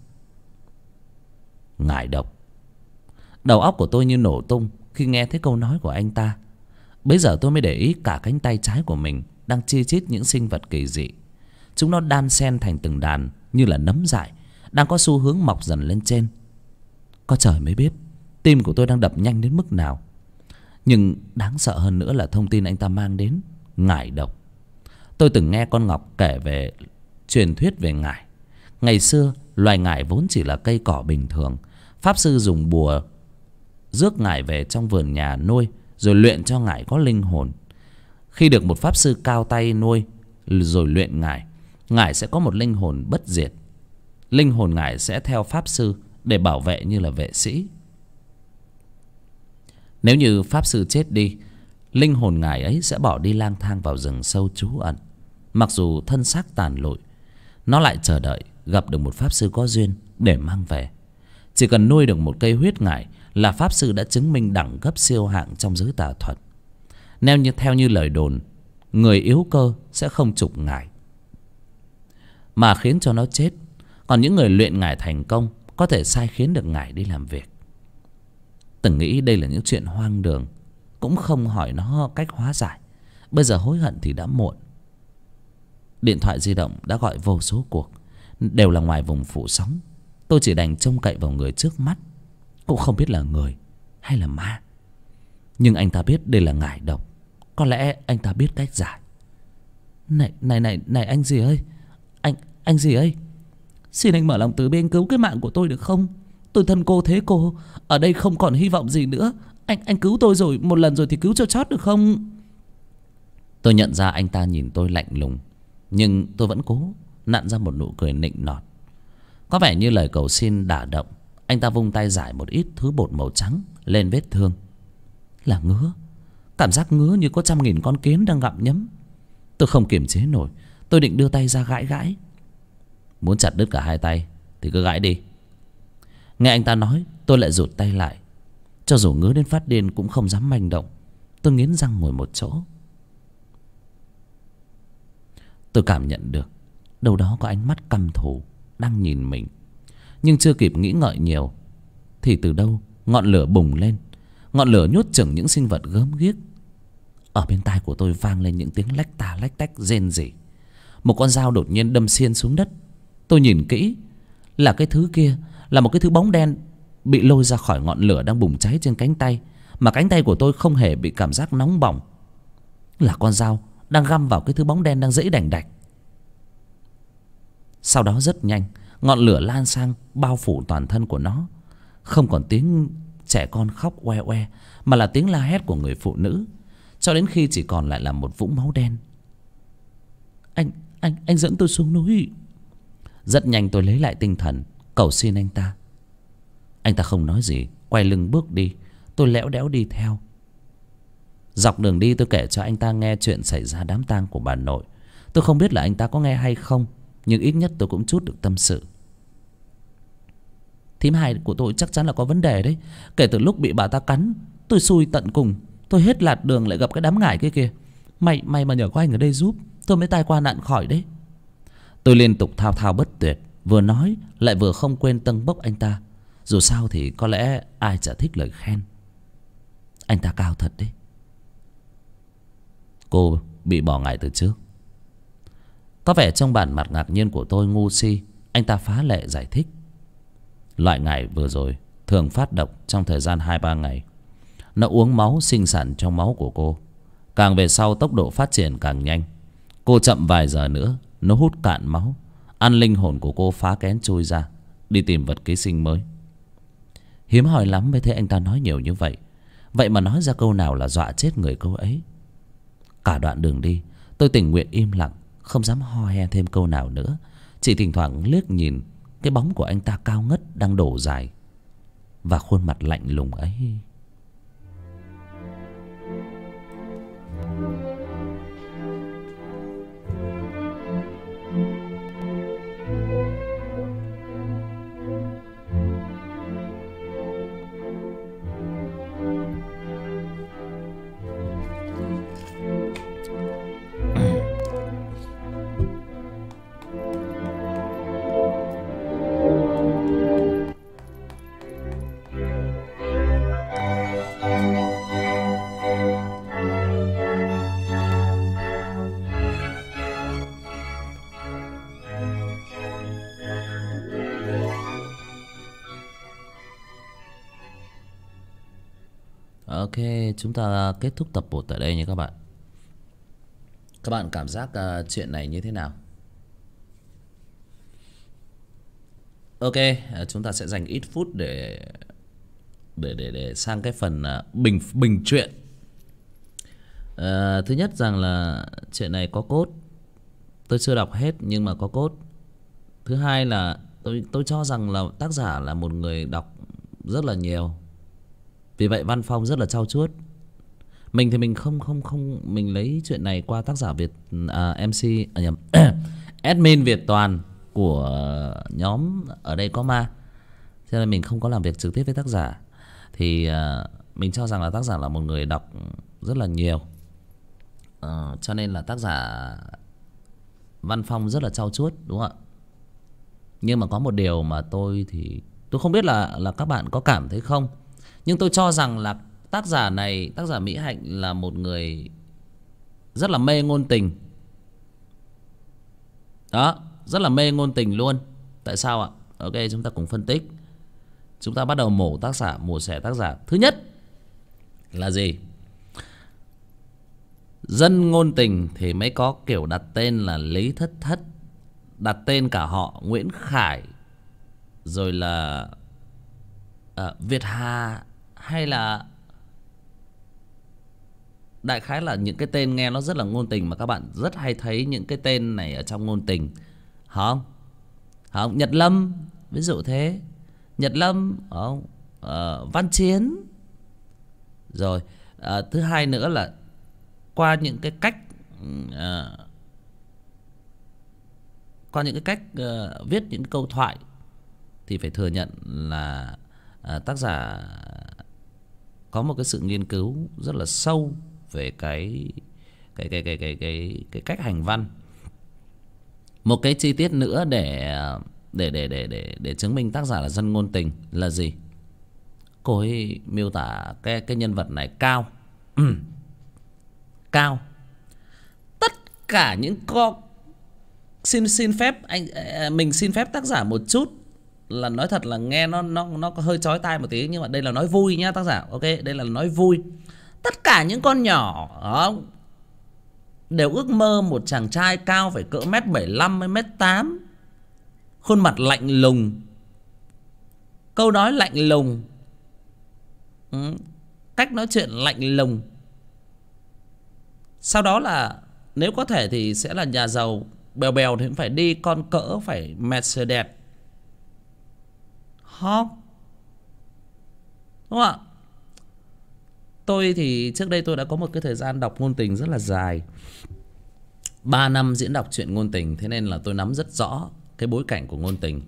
Ngải độc. Đầu óc của tôi như nổ tung khi nghe thấy câu nói của anh ta. Bấy giờ tôi mới để ý cả cánh tay trái của mình đang chi chít những sinh vật kỳ dị. Chúng nó đan xen thành từng đàn như là nấm dại, đang có xu hướng mọc dần lên trên. Có trời mới biết tim của tôi đang đập nhanh đến mức nào. Nhưng đáng sợ hơn nữa là thông tin anh ta mang đến ngải độc. Tôi từng nghe con Ngọc kể về truyền thuyết về ngải. Ngày xưa loài ngải vốn chỉ là cây cỏ bình thường. Pháp sư dùng bùa rước ngải về trong vườn nhà nuôi, rồi luyện cho ngải có linh hồn. Khi được một pháp sư cao tay nuôi rồi luyện ngải, ngải sẽ có một linh hồn bất diệt. Linh hồn ngải sẽ theo pháp sư để bảo vệ như là vệ sĩ. Nếu như pháp sư chết đi, linh hồn ngải ấy sẽ bỏ đi lang thang vào rừng sâu trú ẩn. Mặc dù thân xác tàn lụi, nó lại chờ đợi gặp được một pháp sư có duyên để mang về. Chỉ cần nuôi được một cây huyết ngải là pháp sư đã chứng minh đẳng cấp siêu hạng trong giới tà thuật. Theo như lời đồn, người yếu cơ sẽ không trục ngải mà khiến cho nó chết. Còn những người luyện ngải thành công có thể sai khiến được ngải đi làm việc. Từng nghĩ đây là những chuyện hoang đường, cũng không hỏi nó cách hóa giải. Bây giờ hối hận thì đã muộn. Điện thoại di động đã gọi vô số cuộc, đều là ngoài vùng phủ sóng. Tôi chỉ đành trông cậy vào người trước mắt, cũng không biết là người hay là ma. Nhưng anh ta biết đây là ngải độc, có lẽ anh ta biết cách giải. Này anh gì ơi, anh gì ơi, xin anh mở lòng từ bi, anh cứu cái mạng của tôi được không? Tôi thân cô thế cô, ở đây không còn hy vọng gì nữa. Anh cứu tôi rồi, một lần rồi thì cứu cho chót được không? Tôi nhận ra anh ta nhìn tôi lạnh lùng, nhưng tôi vẫn cố nặn ra một nụ cười nịnh nọt. Có vẻ như lời cầu xin đả động. Anh ta vung tay rải một ít thứ bột màu trắng lên vết thương. Là ngứa, cảm giác ngứa như có 100.000 con kiến đang gặm nhấm. Tôi không kiềm chế nổi, tôi định đưa tay ra gãi gãi. Muốn chặt đứt cả hai tay thì cứ gãi đi. Nghe anh ta nói, tôi lại rụt tay lại. Cho dù ngứa đến phát điên cũng không dám manh động. Tôi nghiến răng ngồi một chỗ. Tôi cảm nhận được đâu đó có ánh mắt căm thù đang nhìn mình. Nhưng chưa kịp nghĩ ngợi nhiều thì từ đâu ngọn lửa bùng lên. Ngọn lửa nhốt chửng những sinh vật gớm ghiếc. Ở bên tai của tôi vang lên những tiếng lách tà lách tách rên rỉ. Một con dao đột nhiên đâm xiên xuống đất. Tôi nhìn kỹ, là cái thứ kia là một cái thứ bóng đen bị lôi ra khỏi ngọn lửa đang bùng cháy trên cánh tay. Mà cánh tay của tôi không hề bị cảm giác nóng bỏng. Là con dao đang găm vào cái thứ bóng đen đang giãy đành đạch. Sau đó rất nhanh, ngọn lửa lan sang bao phủ toàn thân của nó. Không còn tiếng trẻ con khóc oe oe, mà là tiếng la hét của người phụ nữ, cho đến khi chỉ còn lại là một vũng máu đen. Anh dẫn tôi xuống núi. Rất nhanh tôi lấy lại tinh thần, cầu xin anh ta. Anh ta không nói gì, quay lưng bước đi. Tôi lẽo đẽo đi theo. Dọc đường đi tôi kể cho anh ta nghe chuyện xảy ra đám tang của bà nội. Tôi không biết là anh ta có nghe hay không, nhưng ít nhất tôi cũng chút được tâm sự. Thím Hai của tôi chắc chắn là có vấn đề đấy. Kể từ lúc bị bà ta cắn, tôi xui tận cùng. Tôi hết lạt đường lại gặp cái đám ngải kia kìa. May mà nhờ có anh ở đây giúp, tôi mới tai qua nạn khỏi đấy. Tôi liên tục thao thao bất tuyệt, vừa nói lại vừa không quên tâng bốc anh ta. Dù sao thì có lẽ ai chả thích lời khen. Anh ta cao thật đấy. Cô bị bỏ ngải từ trước. Có vẻ trong bản mặt ngạc nhiên của tôi ngu si, anh ta phá lệ giải thích. Loại ngải vừa rồi thường phát độc trong thời gian 2-3 ngày. Nó uống máu sinh sản trong máu của cô. Càng về sau tốc độ phát triển càng nhanh. Cô chậm vài giờ nữa nó hút cạn máu, ăn linh hồn của cô phá kén chui ra, đi tìm vật ký sinh mới. Hiếm hoi lắm mới thấy anh ta nói nhiều như vậy. Vậy mà nói ra câu nào là dọa chết người câu ấy. Cả đoạn đường đi tôi tình nguyện im lặng, không dám ho he thêm câu nào nữa. Chỉ thỉnh thoảng liếc nhìn cái bóng của anh ta cao ngất đang đổ dài, và khuôn mặt lạnh lùng ấy. chúng ta kết thúc tập 1 tại đây nha các bạn. Các bạn cảm giác chuyện này như thế nào? Ok, chúng ta sẽ dành ít phút để sang cái phần bình chuyện. Thứ nhất rằng là chuyện này có cốt. Tôi chưa đọc hết nhưng mà có cốt. Thứ hai là tôi cho rằng là tác giả là một người đọc rất là nhiều. Vì vậy văn phong rất là trau chuốt. Mình thì mình không mình lấy chuyện này qua tác giả MC nhầm admin Việt Toàn của nhóm Ở Đây Có Ma, cho nên mình không có làm việc trực tiếp với tác giả. Thì mình cho rằng là tác giả là một người đọc rất là nhiều, cho nên là tác giả văn phong rất là trau chuốt, đúng không ạ? Nhưng mà có một điều mà tôi không biết là các bạn có cảm thấy không, nhưng tôi cho rằng là tác giả này, tác giả Mỹ Hạnh là một người rất là mê ngôn tình. Đó, rất là mê ngôn tình luôn. Tại sao ạ? Ok, chúng ta cùng phân tích. Chúng ta bắt đầu mổ xẻ tác giả. Thứ nhất là gì? Dân ngôn tình thì mới có kiểu đặt tên là Lý Thất Thất, đặt tên cả họ Nguyễn Khải, rồi là Việt Hà, hay là đại khái là những cái tên nghe nó rất là ngôn tình, mà các bạn rất hay thấy những cái tên này ở trong ngôn tình. Không? Nhật Lâm, ví dụ thế. Nhật Lâm, Văn Chiến. Rồi, thứ hai nữa là qua những cái cách viết những câu thoại thì phải thừa nhận là tác giả có một cái sự nghiên cứu rất là sâu về cái cách hành văn. Một cái chi tiết nữa để chứng minh tác giả là dân ngôn tình là gì? Cô ấy miêu tả cái nhân vật này cao. Cao. Tất cả những xin phép mình xin phép tác giả một chút, là nói thật là nghe nó có hơi chói tai một tí, nhưng mà đây là nói vui nhá tác giả. Ok, đây là nói vui. Tất cả những con nhỏ đó đều ước mơ một chàng trai cao phải cỡ 1m75 hay 1m8, khuôn mặt lạnh lùng, câu nói lạnh lùng, cách nói chuyện lạnh lùng. Sau đó là nếu có thể thì sẽ là nhà giàu, bèo bèo thì cũng phải đi con cỡ phải Mercedes. Đúng không ạ? Tôi thì trước đây tôi đã có một cái thời gian đọc ngôn tình rất là dài, 3 năm diễn đọc truyện ngôn tình. Thế nên là tôi nắm rất rõ cái bối cảnh của ngôn tình.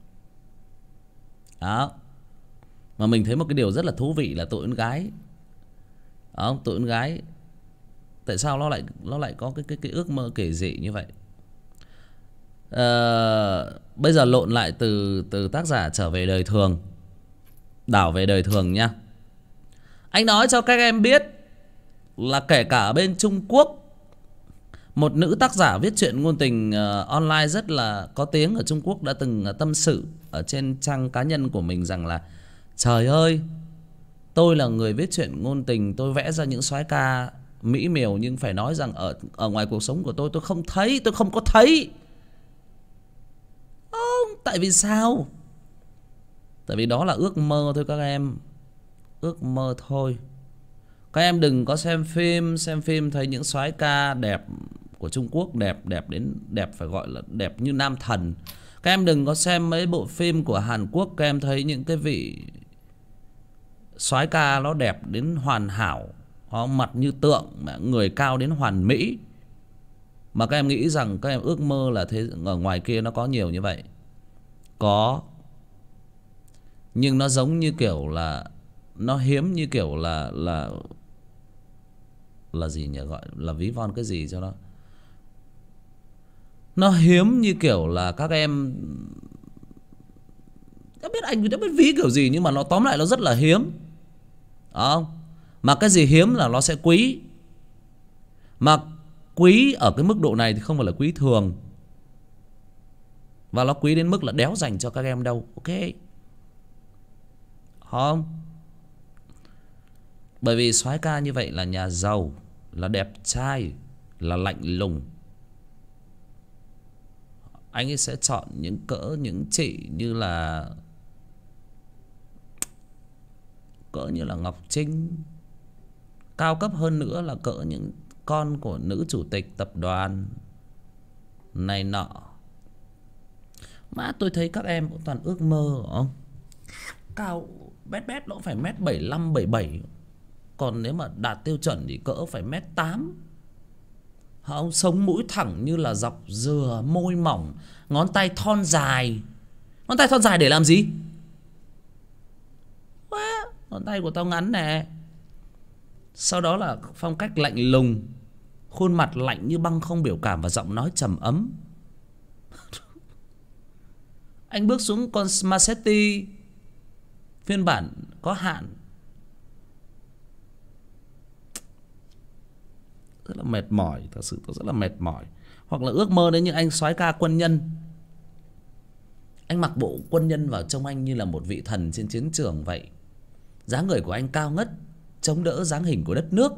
Đó. Mà mình thấy một cái điều rất là thú vị là tụi con gái. Đó, tụi con gái tại sao nó lại có cái ước mơ kỳ dị như vậy? Bây giờ lộn lại từ tác giả trở về đời thường, đảo về đời thường nha. Anh nói cho các em biết là kể cả ở bên Trung Quốc, một nữ tác giả viết truyện ngôn tình online rất là có tiếng ở Trung Quốc đã từng tâm sự ở trên trang cá nhân của mình rằng là trời ơi, tôi là người viết truyện ngôn tình, tôi vẽ ra những soái ca mỹ miều, nhưng phải nói rằng ở ngoài cuộc sống của tôi không có thấy. Tại vì sao? Tại vì đó là ước mơ thôi các em. Ước mơ thôi. Các em đừng có xem phim thấy những soái ca đẹp của Trung Quốc, đẹp phải gọi là đẹp như nam thần. Các em đừng có xem mấy bộ phim của Hàn Quốc, các em thấy những cái vị soái ca nó đẹp đến hoàn hảo, mặt như tượng, người cao đến hoàn mỹ, mà các em nghĩ rằng các em ước mơ là thế. Ở ngoài kia nó có nhiều như vậy. Có. Nhưng nó giống như kiểu là nó hiếm như kiểu là gì nhỉ, gọi là ví von cái gì cho nó hiếm như kiểu là các em đã biết, anh đã biết ví kiểu gì, nhưng mà nó tóm lại nó rất là hiếm. Không? Mà cái gì hiếm là nó sẽ quý. Mà quý ở cái mức độ này thì không phải là quý thường, và nó quý đến mức là đéo dành cho các em đâu. Ok không? Bởi vì soái ca như vậy là nhà giàu, là đẹp trai, là lạnh lùng. Anh ấy sẽ chọn những chị như là Ngọc Trinh. Cao cấp hơn nữa là cỡ những con của nữ chủ tịch tập đoàn này nọ. Mà tôi thấy các em cũng toàn ước mơ không? Cao bét bét nó cũng phải mét 75, 77. Còn nếu mà đạt tiêu chuẩn thì cỡ phải mét 8. Không, sống mũi thẳng như là dọc dừa, môi mỏng, ngón tay thon dài. Ngón tay thon dài để làm gì? Ngón tay của tao ngắn nè. Sau đó là phong cách lạnh lùng, khuôn mặt lạnh như băng không biểu cảm và giọng nói trầm ấm. Anh bước xuống con Maserati phiên bản có hạn, rất là mệt mỏi. Thật sự tôi rất là mệt mỏi. Hoặc là ước mơ đến như anh soái ca quân nhân. Anh mặc bộ quân nhân vào trông anh như là một vị thần trên chiến trường vậy. Dáng người của anh cao ngất, chống đỡ dáng hình của đất nước.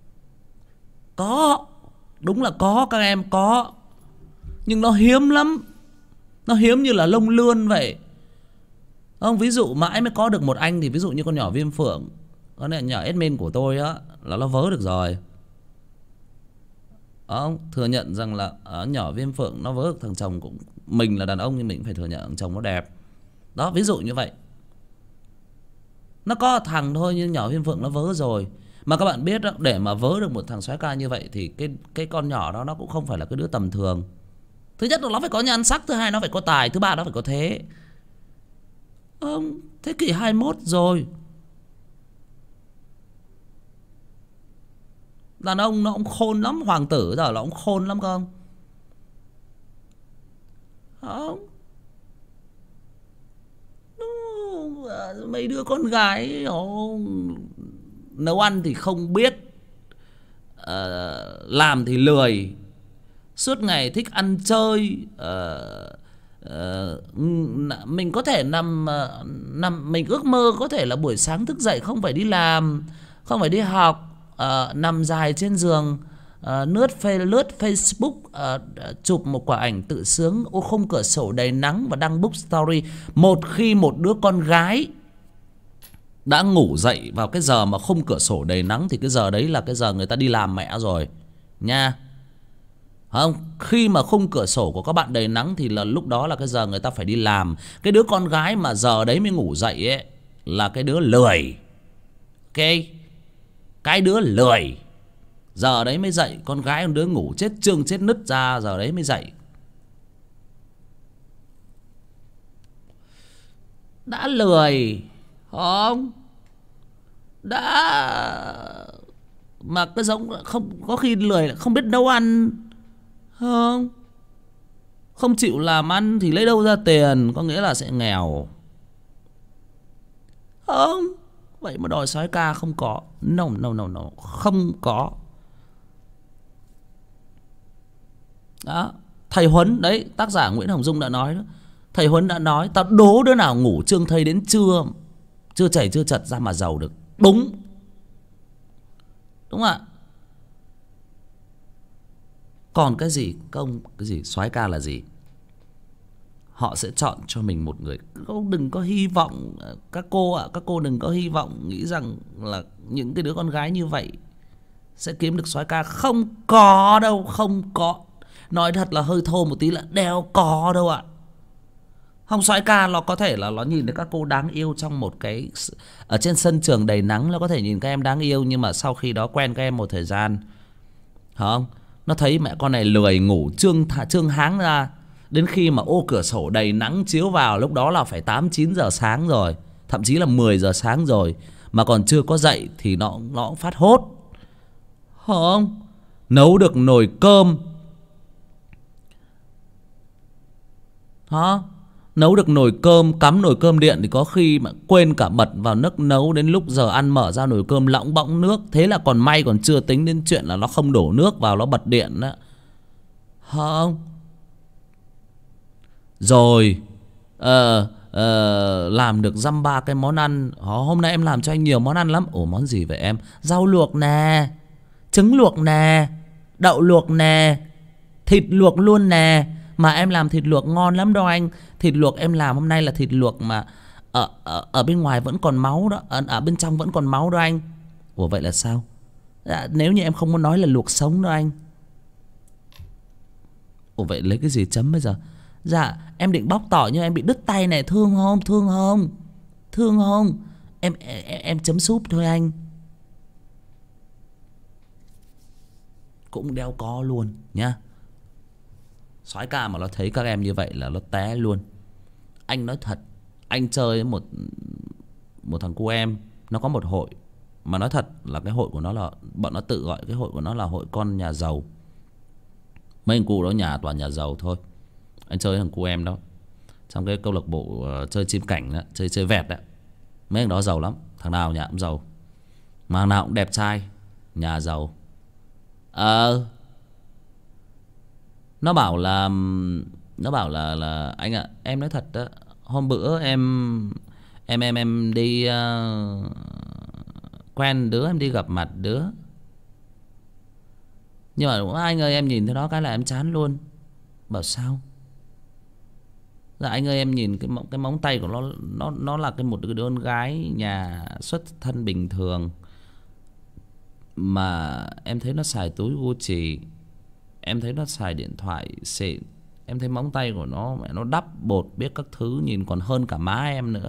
Có, đúng là có các em, có. Nhưng nó hiếm lắm. Nó hiếm như là lông lươn vậy. Ông ví dụ mãi mới có được một anh thì ví dụ như con nhỏ Viêm Phượng, con này nhỏ admin của tôi á, là nó vớ được rồi. Ông thừa nhận rằng là nhỏ Viêm Phượng nó vớ được thằng chồng cũng. Mình là đàn ông nhưng mình phải thừa nhận thằng chồng nó đẹp. Đó, ví dụ như vậy. Nó có thằng thôi nhưng nhỏ Viêm Phượng nó vớ rồi. Mà các bạn biết đó, để mà vớ được một thằng soái ca như vậy thì cái con nhỏ đó nó cũng không phải là cái đứa tầm thường. Thứ nhất là nó phải có nhan sắc, thứ hai nó phải có tài, thứ ba nó phải có thế. Thế kỷ 21 rồi. Đàn ông nó cũng khôn lắm, hoàng tử giờ nó cũng khôn lắm không? Không. Mấy đứa con gái nấu ăn thì không biết, làm thì lười, suốt ngày thích ăn chơi. Mình có thể nằm mình ước mơ có thể là buổi sáng thức dậy không phải đi làm, không phải đi học, nằm dài trên giường, lướt Facebook, chụp một quả ảnh tự sướng ô khung cửa sổ đầy nắng và đăng book story. Một khi một đứa con gái đã ngủ dậy vào cái giờ mà khung cửa sổ đầy nắng thì cái giờ đấy là cái giờ người ta đi làm mẹ rồi nha. Không, khi mà khung cửa sổ của các bạn đầy nắng thì là lúc đó là cái giờ người ta phải đi làm. Cái đứa con gái mà giờ đấy mới ngủ dậy ấy là cái đứa lười. Ok, cái đứa lười giờ đấy mới dậy. Con gái con đứa ngủ chết chương chết nứt ra giờ đấy mới dậy. Đã lười không, đã mà cái giống không, có khi lười là không biết nấu ăn, không chịu làm ăn thì lấy đâu ra tiền, có nghĩa là sẽ nghèo. Không, vậy mà đòi soái ca không có. No, không có. Đó, thầy Huấn đấy, tác giả Nguyễn Hồng Dung đã nói đó. Thầy Huấn đã nói tao đố đứa nào ngủ trương thây đến chưa chảy chưa chật ra mà giàu được. Đúng không ạ? Còn cái gì công, cái gì soái ca là gì? Họ sẽ chọn cho mình một người. Đừng có hy vọng, các cô ạ, các cô đừng có hy vọng nghĩ rằng là những cái đứa con gái như vậy sẽ kiếm được soái ca. Không có đâu, không có. Nói thật là hơi thô một tí là đeo có đâu ạ. Không, soái ca nó có thể là nó nhìn thấy các cô đáng yêu trong một cái, ở trên sân trường đầy nắng nó có thể nhìn các em đáng yêu, nhưng mà sau khi đó quen các em một thời gian, không, nó thấy mẹ con này lười ngủ trương háng ra, đến khi mà ô cửa sổ đầy nắng chiếu vào lúc đó là phải 8-9 giờ sáng rồi, thậm chí là 10 giờ sáng rồi mà còn chưa có dậy thì nó cũng phát hốt. Không, nấu được nồi cơm, hả? Nấu được nồi cơm, cắm nồi cơm điện thì có khi mà quên cả bật vào nước nấu, đến lúc giờ ăn mở ra nồi cơm lỏng bõng nước. Thế là còn may, còn chưa tính đến chuyện là nó không đổ nước vào, nó bật điện đó. Không. Rồi làm được dăm ba cái món ăn. Hôm nay em làm cho anh nhiều món ăn lắm. Ủa món gì vậy em? Rau luộc nè, trứng luộc nè, đậu luộc nè, thịt luộc luôn nè. Mà em làm thịt luộc ngon lắm đâu anh. Thịt luộc em làm hôm nay là thịt luộc mà ở bên ngoài vẫn còn máu đó, ở bên trong vẫn còn máu đó anh. Ủa vậy là sao? Dạ, nếu như em không muốn nói là luộc sống đó anh. Ủa vậy lấy cái gì chấm bây giờ? Dạ em định bóc tỏi nhưng em bị đứt tay này, thương không? Thương không? Thương không? Em chấm súp thôi anh. Cũng đeo có luôn nhá. Soái ca mà nó thấy các em như vậy là nó té luôn. Anh nói thật, anh chơi với một thằng cu em, nó có một hội. Mà nói thật là cái hội của nó là, bọn nó tự gọi cái hội của nó là hội con nhà giàu. Mấy thằng cu đó nhà toàn nhà giàu thôi. Anh chơi với thằng cu em đó trong cái câu lạc bộ chơi chim cảnh đó, chơi vẹt đó. Mấy thằng đó giàu lắm, thằng nào nhà cũng giàu, mà thằng nào cũng đẹp trai, nhà giàu. Nó bảo là anh ạ, em nói thật đó, hôm bữa em đi quen đứa, em đi gặp mặt đứa. Nhưng mà anh ơi, em nhìn thấy đó cái là em chán luôn. Bảo sao? Dạ anh ơi, em nhìn cái móng tay của nó là một đứa con gái nhà xuất thân bình thường, mà em thấy nó xài túi Gucci, em thấy nó xài điện thoại xịn, em thấy móng tay của nó mẹ nó đắp bột biết các thứ, nhìn còn hơn cả má em nữa.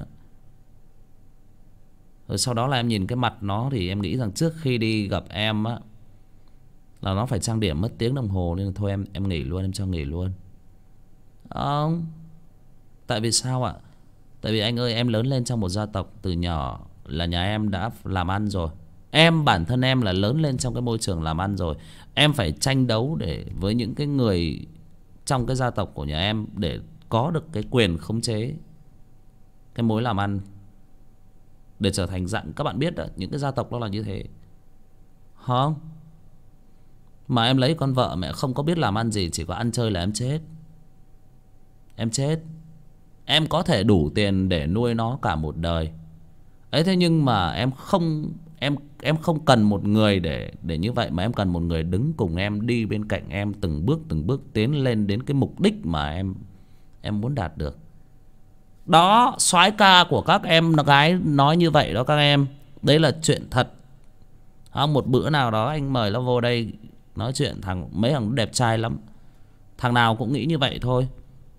Rồi sau đó là em nhìn cái mặt nó thì em nghĩ rằng trước khi đi gặp em á là nó phải trang điểm mất tiếng đồng hồ, nên là thôi em nghỉ luôn, em cho nghỉ luôn. Không. Tại vì sao ạ? Tại vì anh ơi, em lớn lên trong một gia tộc, từ nhỏ là nhà em đã làm ăn rồi. Bản thân em là lớn lên trong cái môi trường làm ăn rồi. Em phải tranh đấu để với những cái người trong cái gia tộc của nhà em để có được cái quyền khống chế cái mối làm ăn, để trở thành dạng, các bạn biết đó, những cái gia tộc đó là như thế. Không. Mà em lấy con vợ mẹ không có biết làm ăn gì, chỉ có ăn chơi là em chết. Em chết. Em có thể đủ tiền để nuôi nó cả một đời ấy, thế nhưng mà em không cần một người để như vậy, mà em cần một người đứng cùng em, đi bên cạnh em từng bước tiến lên đến cái mục đích mà em muốn đạt được. Đó, soái ca của các em gái nói như vậy đó các em. Đấy là chuyện thật. Một bữa nào đó anh mời nó vô đây nói chuyện, mấy thằng đẹp trai lắm, thằng nào cũng nghĩ như vậy thôi.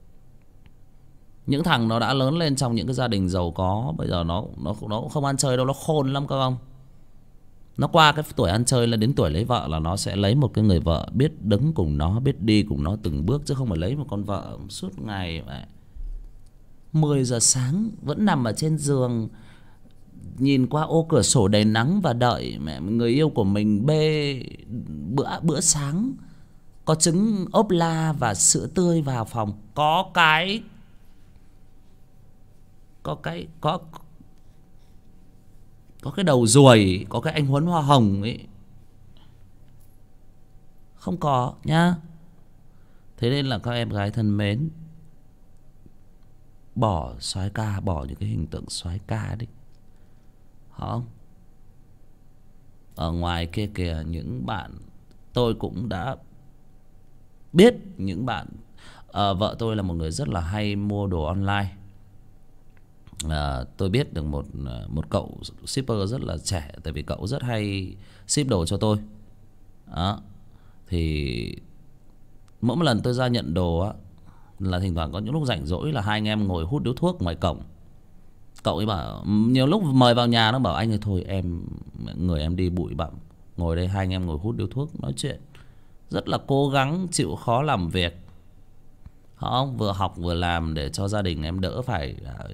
Những thằng nó đã lớn lên trong những cái gia đình giàu có, bây giờ nó cũng không ăn chơi đâu, nó khôn lắm các ông. Nó qua cái tuổi ăn chơi là đến tuổi lấy vợ là nó sẽ lấy một cái người vợ biết đứng cùng nó, biết đi cùng nó từng bước, chứ không phải lấy một con vợ suốt ngày vậy. 10 giờ sáng vẫn nằm ở trên giường, nhìn qua ô cửa sổ đầy nắng và đợi mẹ người yêu của mình bê bữa sáng có trứng ốp la và sữa tươi vào phòng. Có cái đầu ruồi, có cái anh Huấn hoa hồng ấy, không có nhá. Thế nên là các em gái thân mến, bỏ soái ca, bỏ những cái hình tượng soái ca đi. Không. Ở ngoài kia kìa, những bạn tôi cũng đã biết, những bạn vợ tôi là một người rất là hay mua đồ online. Tôi biết được một cậu shipper rất là trẻ, tại vì cậu rất hay ship đồ cho tôi. Đó. Thì mỗi một lần tôi ra nhận đồ á, là thỉnh thoảng có những lúc rảnh rỗi là hai anh em ngồi hút điếu thuốc ngoài cổng. Cậu ấy bảo, nhiều lúc mời vào nhà nó bảo anh ơi thôi người em đi bụi bặm, ngồi đây hai anh em ngồi hút điếu thuốc nói chuyện. Rất là cố gắng chịu khó làm việc. Không, vừa học vừa làm để cho gia đình em đỡ phải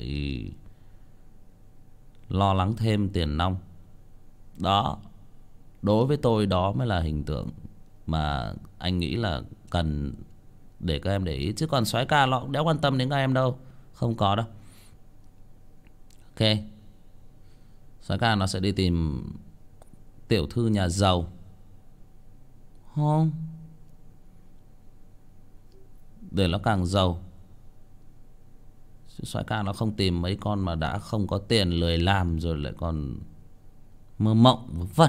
lo lắng thêm tiền nong. Đó. Đối với tôi đó mới là hình tượng mà anh nghĩ là cần để các em để ý. Chứ còn soái ca nó cũng đéo quan tâm đến các em đâu. Không có đâu. Ok. Soái ca nó sẽ đi tìm tiểu thư nhà giàu. Không. Để nó càng giàu. Soái ca nó không tìm mấy con mà đã không có tiền lười làm rồi lại còn mơ mộng vớ vẩn.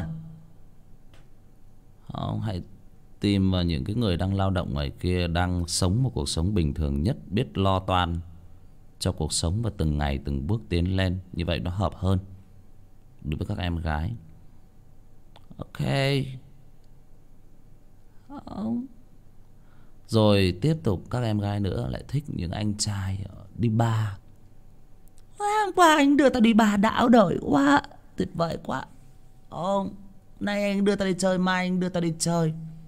Ông hãy tìm vào những cái người đang lao động ngoài kia, đang sống một cuộc sống bình thường nhất, biết lo toan cho cuộc sống và từng ngày từng bước tiến lên. Như vậy nó hợp hơn đối với các em gái. Ok. Rồi tiếp tục các em gái nữa lại thích những anh trai đi bar. Hôm qua anh đưa tao đi bar đảo đời quá, tuyệt vời quá. Nay anh đưa tao đi chơi, mai anh đưa tao đi chơi.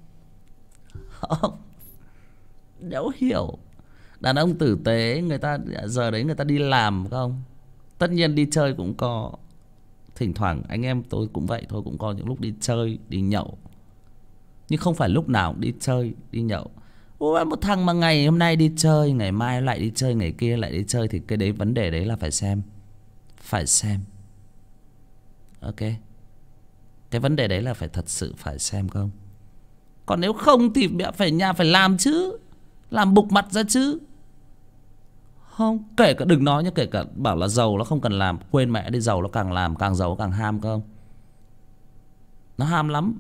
Đéo hiểu. Đàn ông tử tế người ta giờ đấy người ta đi làm không? Tất nhiên đi chơi cũng có. Thỉnh thoảng anh em tôi cũng vậy thôi, cũng có những lúc đi chơi, đi nhậu. Nhưng không phải lúc nào cũng đi chơi, đi nhậu. Một thằng mà ngày hôm nay đi chơi, ngày mai lại đi chơi, ngày kia lại đi chơi, thì cái đấy vấn đề đấy là phải xem. Phải xem. Ok. Cái vấn đề đấy là phải thật sự phải xem không. Còn nếu không thì phải nhà phải làm chứ. Làm bục mặt ra chứ. Không, kể cả đừng nói nhá, kể cả bảo là giàu nó không cần làm, quên mẹ đi, giàu nó càng làm, càng giàu càng ham không. Nó ham lắm.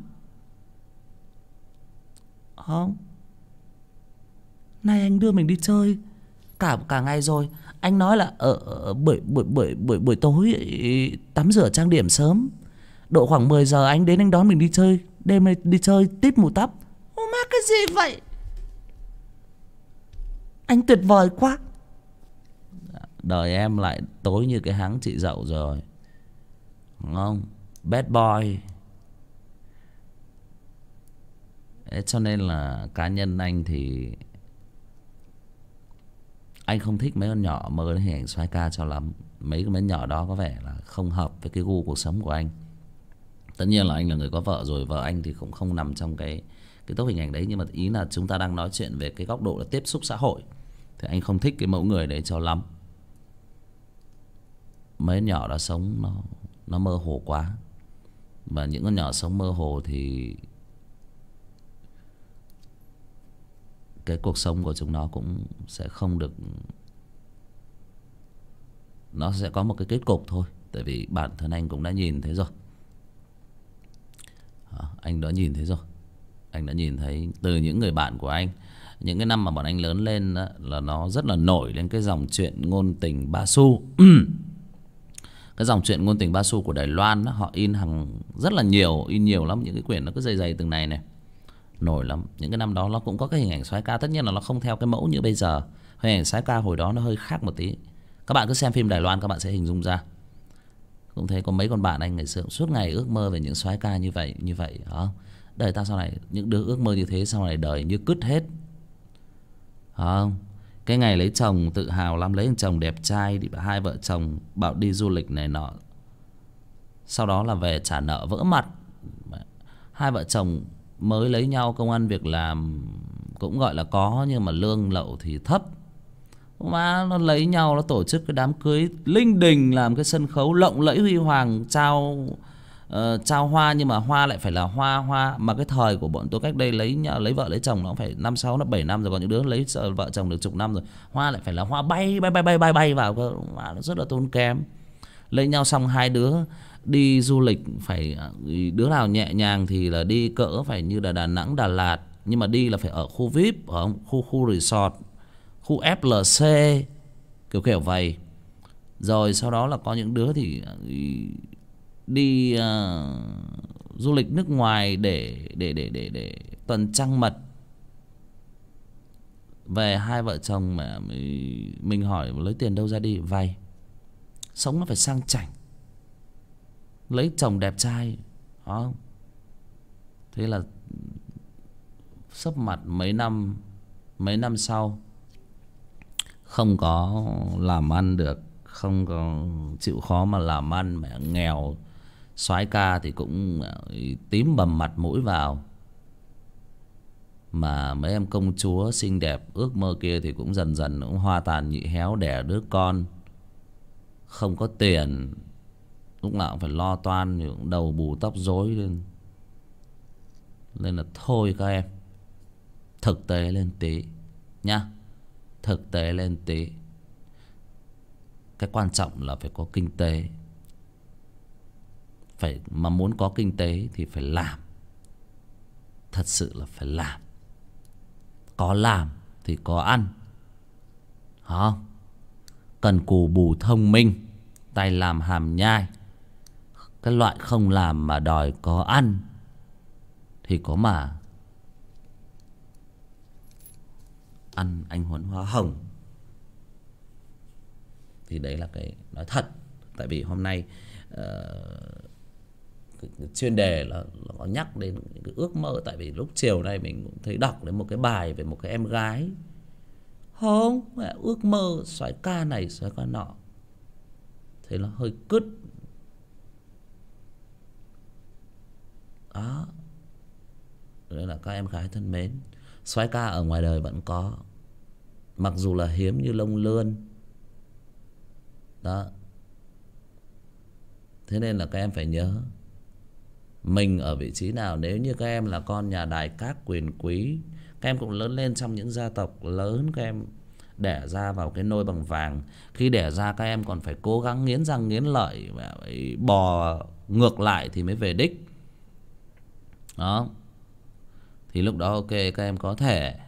Không. Nay anh đưa mình đi chơi cả ngày rồi. Anh nói là buổi tối tắm rửa trang điểm sớm, độ khoảng 10 giờ anh đến anh đón mình đi chơi. Đêm nay đi chơi tít mù tắp. Ô má, cái gì vậy? Anh tuyệt vời quá. Đời em lại tối như cái háng chị Dậu rồi, đúng không? Bad boy. Thế cho nên là cá nhân anh thì anh không thích mấy con nhỏ mơ đến hình ảnh soái ca cho lắm. Mấy cái nhỏ đó có vẻ là không hợp với cái gu cuộc sống của anh. Tất nhiên là anh là người có vợ rồi, vợ anh thì cũng không nằm trong cái top hình ảnh đấy. Nhưng mà ý là chúng ta đang nói chuyện về cái góc độ là tiếp xúc xã hội, thì anh không thích cái mẫu người đấy cho lắm. Mấy nhỏ đó sống nó mơ hồ quá. Và những con nhỏ sống mơ hồ thì cái cuộc sống của chúng nó cũng sẽ không được, nó sẽ có một cái kết cục thôi. Tại vì bản thân anh cũng đã nhìn thấy rồi. Anh đã nhìn thấy rồi. Anh đã nhìn thấy từ những người bạn của anh, những cái năm mà bọn anh lớn lên đó, là nó rất là nổi lên cái dòng chuyện ngôn tình ba xu. Cái dòng chuyện ngôn tình ba xu của Đài Loan đó, họ in hàng rất là nhiều, in nhiều lắm. Những cái quyển nó cứ dày dày từng này này, nổi lắm. Những cái năm đó nó cũng có cái hình ảnh soái ca. Tất nhiên là nó không theo cái mẫu như bây giờ. Hình ảnh soái ca hồi đó nó hơi khác một tí. Các bạn cứ xem phim Đài Loan các bạn sẽ hình dung ra. Cũng thấy có mấy con bạn anh ngày xưa suốt ngày ước mơ về những soái ca như vậy không? Đời ta sau này những đứa ước mơ như thế sau này đời như cứt hết, không? Cái ngày lấy chồng tự hào lắm, lấy chồng đẹp trai thì hai vợ chồng bảo đi du lịch này nọ, sau đó là về trả nợ vỡ mặt. Hai vợ chồng mới lấy nhau, công ăn việc làm cũng gọi là có, nhưng mà lương lậu thì thấp. Mà nó lấy nhau, nó tổ chức cái đám cưới linh đình, làm cái sân khấu lộng lẫy huy hoàng, trao hoa. Nhưng mà hoa lại phải là hoa mà cái thời của bọn tôi cách đây lấy vợ lấy chồng nó cũng phải 5, 6, 7 năm rồi. Còn những đứa lấy vợ chồng được chục năm rồi, hoa lại phải là hoa bay vào cơ. Mà nó rất là tốn kém. Lấy nhau xong hai đứa đi du lịch phải, đứa nào nhẹ nhàng thì là đi cỡ phải như là Đà Nẵng, Đà Lạt, nhưng mà đi là phải ở khu VIP, ở khu resort, khu FLC, kiểu vậy. Rồi sau đó là có những đứa thì đi du lịch nước ngoài để tuần trăng mật. Về hai vợ chồng mà mình hỏi lấy tiền đâu ra đi, vay. Sống nó phải sang chảnh, lấy chồng đẹp trai, không? Thế là sấp mặt mấy năm sau không có làm ăn được, không có chịu khó mà làm ăn, mẹ nghèo. Soái ca thì cũng tím bầm mặt mũi vào. Mà mấy em công chúa xinh đẹp ước mơ kia thì cũng dần dần cũng hoa tàn nhị héo, đẻ đứa con. Không có tiền, lúc nào cũng phải lo toan, đầu bù tóc rối lên. Nên là thôi các em, thực tế lên tí nhá, thực tế lên tí. Cái quan trọng là phải có kinh tế. Mà muốn có kinh tế thì phải làm. Thật sự là phải làm. Có làm thì có ăn. Không? Cần cù bù thông minh, tay làm hàm nhai. Cái loại không làm mà đòi có ăn thì có mà ăn anh huấn hoa hồng. Thì đấy là cái nói thật. Tại vì hôm nay cái chuyên đề là có nhắc đến cái ước mơ. Tại vì lúc chiều nay mình cũng thấy đọc đến một cái bài về một cái em gái. Không, ước mơ soái ca này soái ca nọ. Thế nó hơi cứt. Đó. Đấy là các em gái thân mến, soái ca ở ngoài đời vẫn có, mặc dù là hiếm như lông lươn. Đó. Thế nên là các em phải nhớ mình ở vị trí nào. Nếu như các em là con nhà đài các quyền quý, các em cũng lớn lên trong những gia tộc lớn, các em đẻ ra vào cái nôi bằng vàng. Khi đẻ ra các em còn phải cố gắng nghiến răng nghiến lợi, bò ngược lại thì mới về đích. Đó. Thì lúc đó ok, các em có thể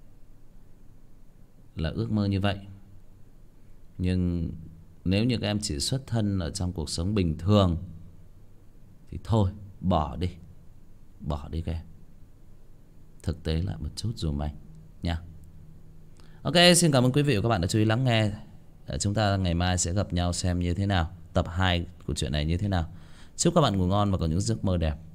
là ước mơ như vậy. Nhưng nếu như các em chỉ xuất thân ở trong cuộc sống bình thường thì thôi, bỏ đi. Bỏ đi các em. Thực tế lại một chút dùm anh nha. Ok, xin cảm ơn quý vị và các bạn đã chú ý lắng nghe. Chúng ta ngày mai sẽ gặp nhau xem như thế nào, tập 2 của chuyện này như thế nào. Chúc các bạn ngủ ngon và có những giấc mơ đẹp.